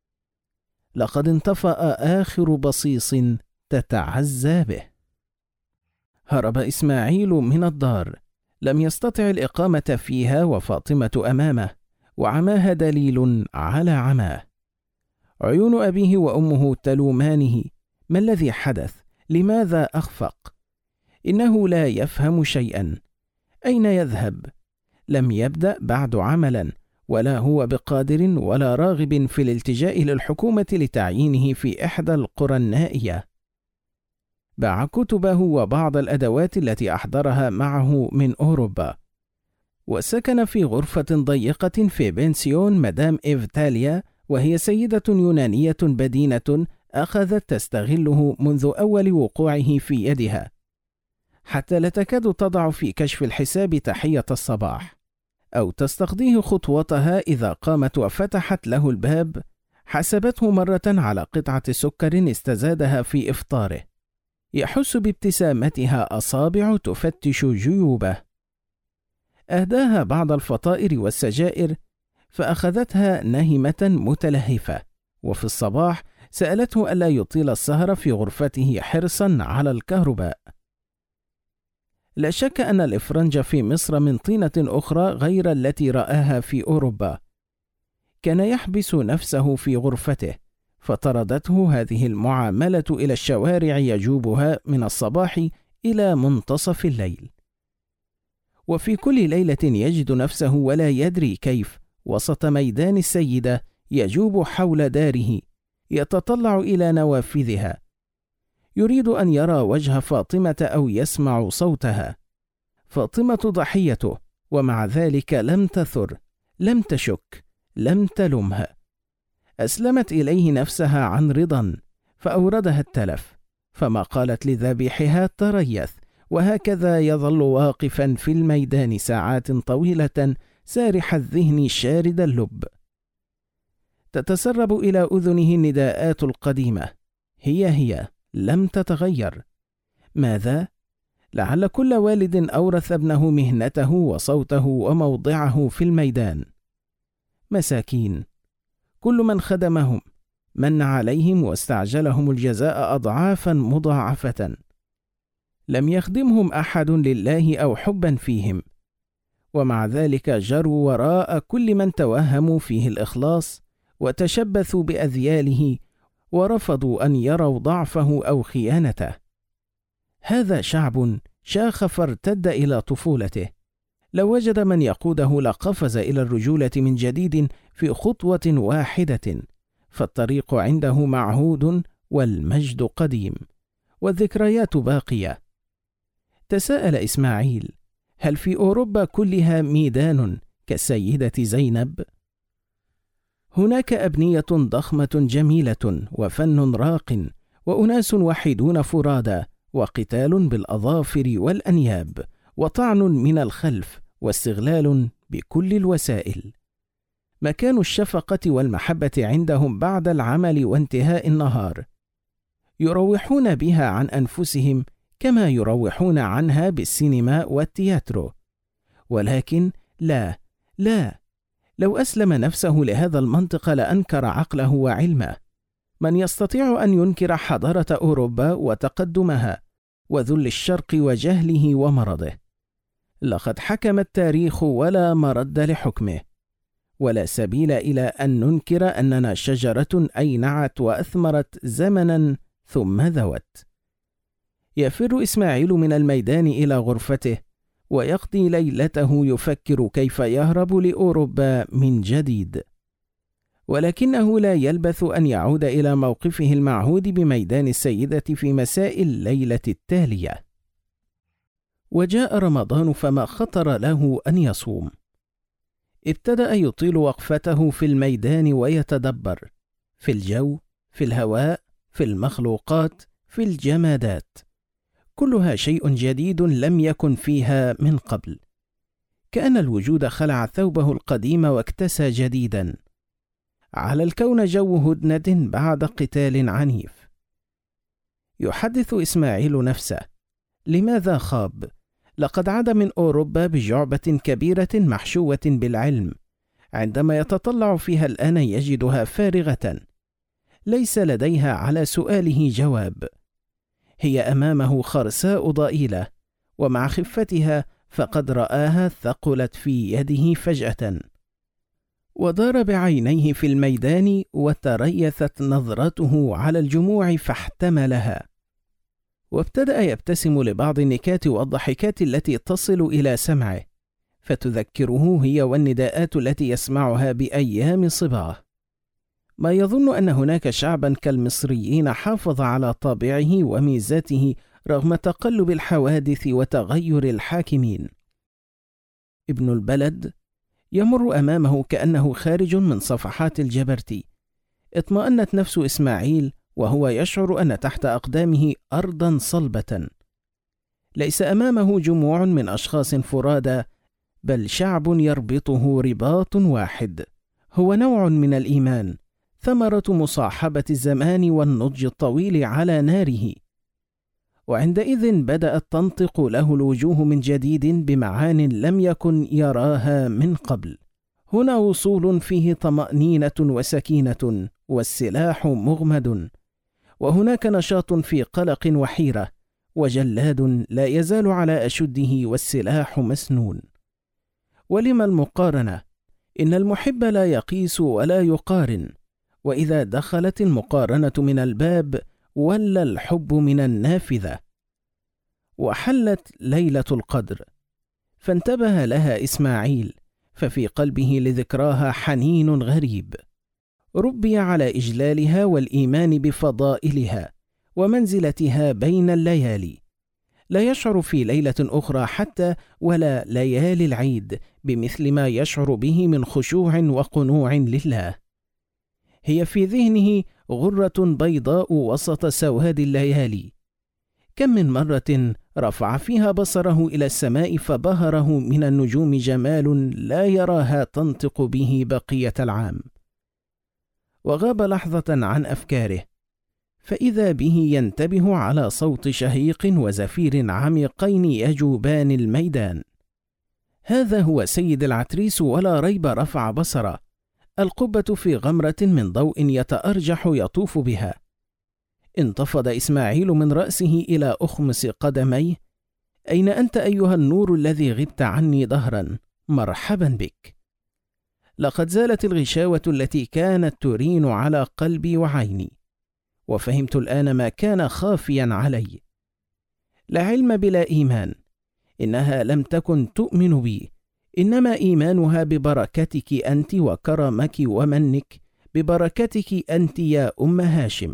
لقد انطفأ آخر بصيص تتعزى به. هرب إسماعيل من الدار، لم يستطع الإقامة فيها وفاطمة أمامه، وعماها دليل على عماه. عيون أبيه وأمه تلومانه: ما الذي حدث؟ لماذا أخفق؟ إنه لا يفهم شيئا. أين يذهب؟ لم يبدأ بعد عملا، ولا هو بقادر ولا راغب في الالتجاء للحكومة لتعيينه في إحدى القرى النائية. باع كتبه وبعض الأدوات التي أحضرها معه من أوروبا، وسكن في غرفة ضيقة في بنسيون مدام إيفتاليا، وهي سيدة يونانية بدينة أخذت تستغله منذ أول وقوعه في يدها، حتى لا تكاد تضع في كشف الحساب تحية الصباح، أو تستقضيه خطوتها إذا قامت وفتحت له الباب. حسبته مرة على قطعة سكر استزادها في إفطاره. يحس بابتسامتها أصابع تفتش جيوبه. أهداها بعض الفطائر والسجائر، فأخذتها نهمة متلهفة، وفي الصباح سألته ألا يطيل السهر في غرفته حرصا على الكهرباء. لا شك أن الإفرنج في مصر من طينة أخرى غير التي رآها في أوروبا. كان يحبس نفسه في غرفته، فطردته هذه المعاملة إلى الشوارع يجوبها من الصباح إلى منتصف الليل. وفي كل ليلة يجد نفسه ولا يدري كيف وسط ميدان السيدة يجوب حول داره، يتطلع إلى نوافذها، يريد أن يرى وجه فاطمة أو يسمع صوتها. فاطمة ضحيته، ومع ذلك لم تثر، لم تشك، لم تلمه. أسلمت إليه نفسها عن رضا، فأوردها التلف، فما قالت لذبيحها تريث، وهكذا يظل واقفا في الميدان ساعات طويلة سارح الذهن شارد اللب. تتسرب إلى أذنه النداءات القديمة، هي لم تتغير. ماذا؟ لعل كل والد أورث ابنه مهنته وصوته وموضعه في الميدان. مساكين، كل من خدمهم من عليهم واستعجلهم الجزاء أضعافا مضاعفة. لم يخدمهم أحد لله أو حبا فيهم، ومع ذلك جروا وراء كل من توهموا فيه الإخلاص وتشبثوا بأذياله ورفضوا أن يروا ضعفه أو خيانته. هذا شعب شاخ فارتد إلى طفولته، لو وجد من يقوده لقفز إلى الرجولة من جديد في خطوة واحدة، فالطريق عنده معهود والمجد قديم والذكريات باقية. تساءل إسماعيل: هل في أوروبا كلها ميدان كالسيدة زينب؟ هناك أبنية ضخمة جميلة وفن راق وأناس وحيدون فرادى، وقتال بالأظافر والأنياب، وطعن من الخلف، واستغلال بكل الوسائل. مكان الشفقة والمحبة عندهم بعد العمل وانتهاء النهار، يروحون بها عن أنفسهم كما يروحون عنها بالسينما والتياترو. ولكن لا، لو أسلم نفسه لهذا المنطق لأنكر عقله وعلمه. من يستطيع أن ينكر حضارة أوروبا وتقدمها وذل الشرق وجهله ومرضه؟ لقد حكم التاريخ ولا مرد لحكمه، ولا سبيل إلى أن ننكر أننا شجرة أينعت وأثمرت زمنا ثم ذوت. يفر إسماعيل من الميدان إلى غرفته، ويقضي ليلته يفكر كيف يهرب لأوروبا من جديد. ولكنه لا يلبث أن يعود إلى موقفه المعهود بميدان السيدة في مساء الليلة التالية. وجاء رمضان فما خطر له أن يصوم. ابتدأ يطيل وقفته في الميدان ويتدبر في الجو، في الهواء، في المخلوقات، في الجمادات، كلها شيء جديد لم يكن فيها من قبل، كأن الوجود خلع ثوبه القديم واكتسى جديدا. على الكون جو هدنة بعد قتال عنيف. يحدث إسماعيل نفسه: لماذا خاب؟ لقد عاد من أوروبا بجعبة كبيرة محشوة بالعلم، عندما يتطلع فيها الآن يجدها فارغة، ليس لديها على سؤاله جواب. هي أمامه خرساء ضئيلة، ومع خفتها فقد رآها ثقلت في يده فجأة. ودار بعينيه في الميدان وتريثت نظرته على الجموع فاحتملها، وابتدأ يبتسم لبعض النكات والضحكات التي تصل إلى سمعه، فتذكره هي والنداءات التي يسمعها بأيام صباه. ما يظن أن هناك شعبا كالمصريين حافظ على طابعه وميزاته رغم تقلب الحوادث وتغير الحاكمين. ابن البلد يمر أمامه كأنه خارج من صفحات الجبرتي. اطمأنت نفس إسماعيل وهو يشعر أن تحت أقدامه أرضا صلبة. ليس أمامه جموع من أشخاص فرادى، بل شعب يربطه رباط واحد، هو نوع من الإيمان، ثمرة مصاحبة الزمان والنضج الطويل على ناره. وعندئذ بدأت تنطق له الوجوه من جديد بمعان لم يكن يراها من قبل. هنا وصول فيه طمأنينة وسكينة، والسلاح مغمد، وهناك نشاط في قلق وحيرة، وجلاد لا يزال على أشده والسلاح مسنون. ولما المقارنة؟ إن المحب لا يقيس ولا يقارن، وإذا دخلت المقارنة من الباب ولا الحب من النافذة. وحلت ليلة القدر، فانتبه لها إسماعيل، ففي قلبه لذكراها حنين غريب. ربي على إجلالها والإيمان بفضائلها ومنزلتها بين الليالي، لا يشعر في ليلة أخرى حتى ولا ليالي العيد بمثل ما يشعر به من خشوع وقنوع لله. هي في ذهنه غرة بيضاء وسط سواد الليالي. كم من مرة رفع فيها بصره إلى السماء فبهره من النجوم جمال لا يراها تنطق به بقية العام. وغاب لحظة عن أفكاره، فإذا به ينتبه على صوت شهيق وزفير عميقين يجوبان الميدان. هذا هو سيد العتريس ولا ريب. رفع بصره، القبة في غمرة من ضوء يتأرجح يطوف بها. انتفض إسماعيل من رأسه إلى أخمص قدميه: أين أنت أيها النور الذي غبت عني دهرا؟ مرحبا بك. لقد زالت الغشاوة التي كانت ترين على قلبي وعيني، وفهمت الآن ما كان خافيا علي. لا علم بلا إيمان، إنها لم تكن تؤمن بي، إنما إيمانها ببركتك أنت وكرمك ومنك، ببركتك أنت يا أم هاشم.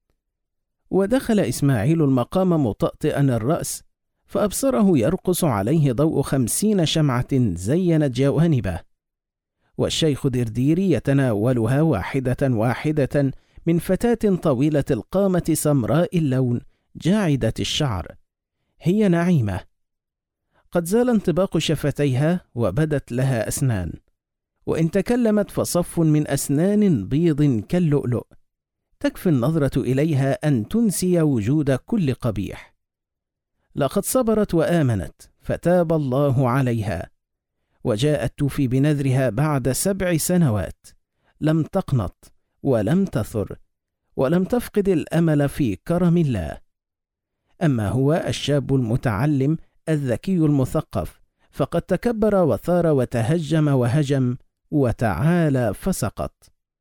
ودخل إسماعيل المقام مطأطئا الرأس، فأبصره يرقص عليه ضوء 50 شمعة زينت جوانبه، والشيخ درديري يتناولها واحدة واحدة من فتاة طويلة القامة سمراء اللون جاعدة الشعر. هي نعيمة، قد زال انطباق شفتيها وبدت لها أسنان، وإن تكلمت فصف من أسنان بيض كاللؤلؤ، تكفي النظرة إليها أن تنسي وجود كل قبيح. لقد صبرت وآمنت فتاب الله عليها، وجاءت توفي بنذرها بعد 7 سنوات، لم تقنط ولم تثر ولم تفقد الأمل في كرم الله. أما هو الشاب المتعلم الذكي المثقف فقد تكبر وثار وتهجم وهجم وتعالى فسقط.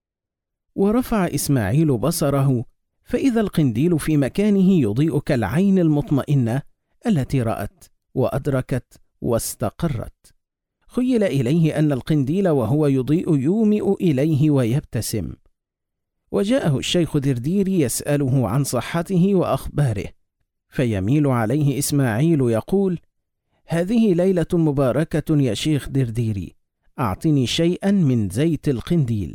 ورفع إسماعيل بصره فإذا القنديل في مكانه يضيء كالعين المطمئنة التي رأت وأدركت واستقرت. خيل إليه أن القنديل وهو يضيء يومئ إليه ويبتسم. وجاءه الشيخ درديري يسأله عن صحته وأخباره، فيميل عليه إسماعيل يقول: هذه ليلة مباركة يا شيخ درديري، أعطني شيئا من زيت القنديل.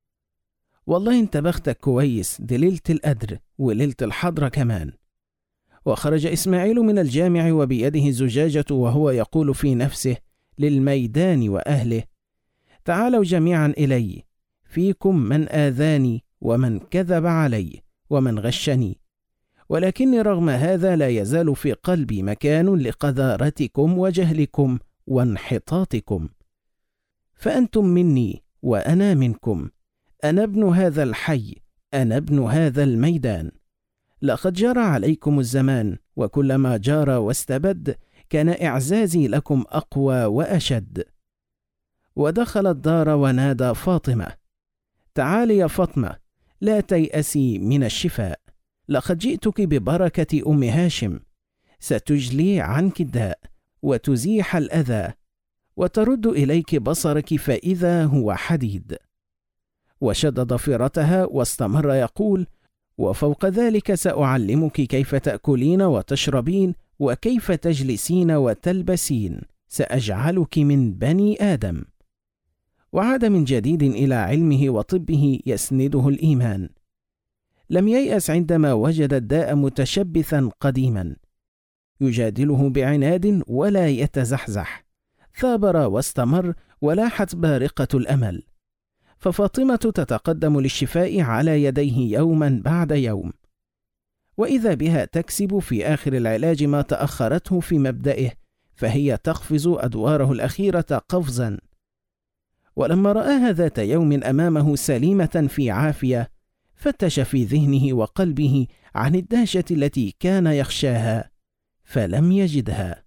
والله انت بختك كويس، دي ليلة القدر وليلة الحضرة كمان. وخرج إسماعيل من الجامع وبيده زجاجة وهو يقول في نفسه للميدان وأهله: تعالوا جميعا إلي، فيكم من آذاني ومن كذب علي ومن غشني، ولكني رغم هذا لا يزال في قلبي مكان لقذارتكم وجهلكم وانحطاطكم، فأنتم مني وأنا منكم، أنا ابن هذا الحي، أنا ابن هذا الميدان. لقد جرى عليكم الزمان، وكلما جار واستبد كان إعزازي لكم أقوى وأشد. ودخل الدار ونادى فاطمة: تعالي يا فاطمة، لا تيأسي من الشفاء، لقد جئتك ببركة أم هاشم، ستجلي عنك الداء وتزيح الأذى وترد إليك بصرك فإذا هو حديد. وشد ضفيرتها واستمر يقول: وفوق ذلك سأعلمك كيف تأكلين وتشربين وكيف تجلسين وتلبسين، سأجعلك من بني آدم. وعاد من جديد إلى علمه وطبه يسنده الإيمان. لم ييأس عندما وجد الداء متشبثا قديما يجادله بعناد ولا يتزحزح، ثابر واستمر ولاحت بارقة الأمل، ففاطمة تتقدم للشفاء على يديه يوما بعد يوم، وإذا بها تكسب في آخر العلاج ما تأخرته في مبدئه، فهي تقفز أدواره الأخيرة قفزا. ولما رآها ذات يوم أمامه سليمة في عافية، فتش في ذهنه وقلبه عن الدهشة التي كان يخشاها، فلم يجدها.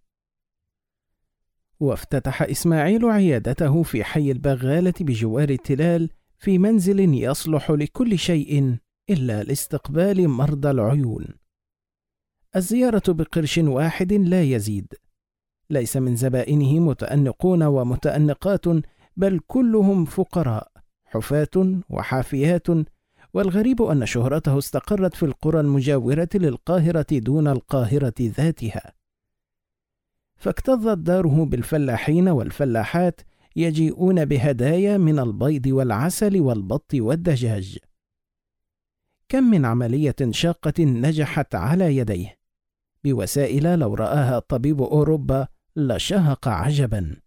وافتتح إسماعيل عيادته في حي البغالة بجوار التلال، في منزل يصلح لكل شيء إلا لاستقبال مرضى العيون. الزيارة بقرش واحد لا يزيد. ليس من زبائنه متأنقون ومتأنقات، بل كلهم فقراء حفاة وحافيات، والغريب أن شهرته استقرت في القرى المجاورة للقاهرة دون القاهرة ذاتها. فاكتظت داره بالفلاحين والفلاحات يجيئون بهدايا من البيض والعسل والبط والدجاج. كم من عملية شاقة نجحت على يديه بوسائل لو رآها طبيب أوروبا لشهق عجبا.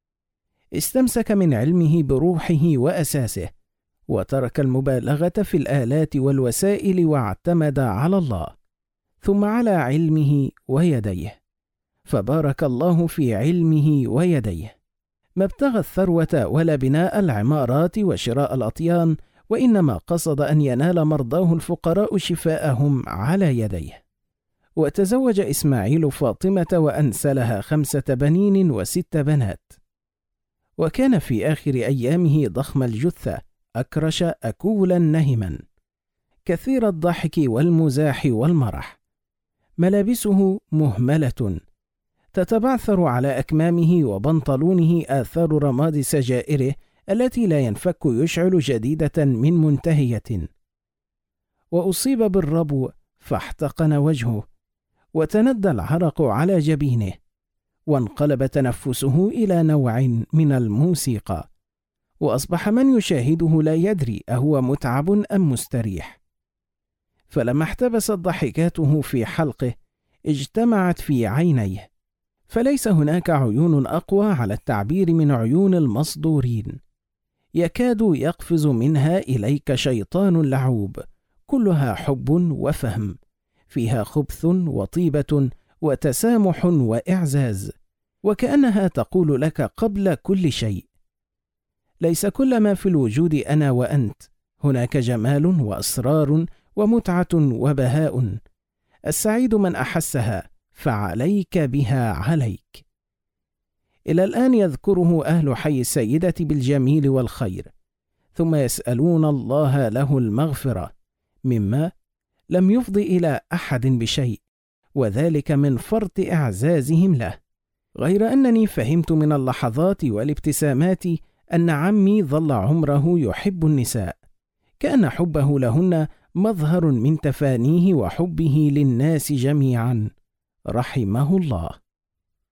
استمسك من علمه بروحه وأساسه، وترك المبالغة في الآلات والوسائل واعتمد على الله ثم على علمه ويديه، فبارك الله في علمه ويديه. ما ابتغى الثروة ولا بناء العمارات وشراء الأطيان، وإنما قصد أن ينال مرضاه الفقراء شفاءهم على يديه. وتزوج إسماعيل فاطمة وأنسلها 5 بنين و6 بنات. وكان في آخر أيامه ضخم الجثة، أكرش أكولا نهما، كثير الضحك والمزاح والمرح. ملابسه مهملة، تتبعثر على أكمامه وبنطلونه آثار رماد سجائره التي لا ينفك يشعل جديدة من منتهية. وأصيب بالربو فاحتقن وجهه، وتندى العرق على جبينه، وانقلب تنفسه إلى نوع من الموسيقى، وأصبح من يشاهده لا يدري أهو متعب أم مستريح. فلما احتبست ضحكاته في حلقه اجتمعت في عينيه، فليس هناك عيون أقوى على التعبير من عيون المصدورين، يكاد يقفز منها إليك شيطان لعوب، كلها حب وفهم، فيها خبث وطيبة وتسامح وإعزاز، وكأنها تقول لك قبل كل شيء: ليس كل ما في الوجود أنا وأنت، هناك جمال وأسرار ومتعة وبهاء، السعيد من أحسها، فعليك بها عليك. إلى الآن يذكره أهل حي السيدة بالجميل والخير، ثم يسألون الله له المغفرة مما لم يفض إلى أحد بشيء، وذلك من فرط إعزازهم له. غير أنني فهمت من اللحظات والابتسامات أن عمي ظل عمره يحب النساء، كأن حبه لهن مظهر من تفانيه وحبه للناس جميعا، رحمه الله.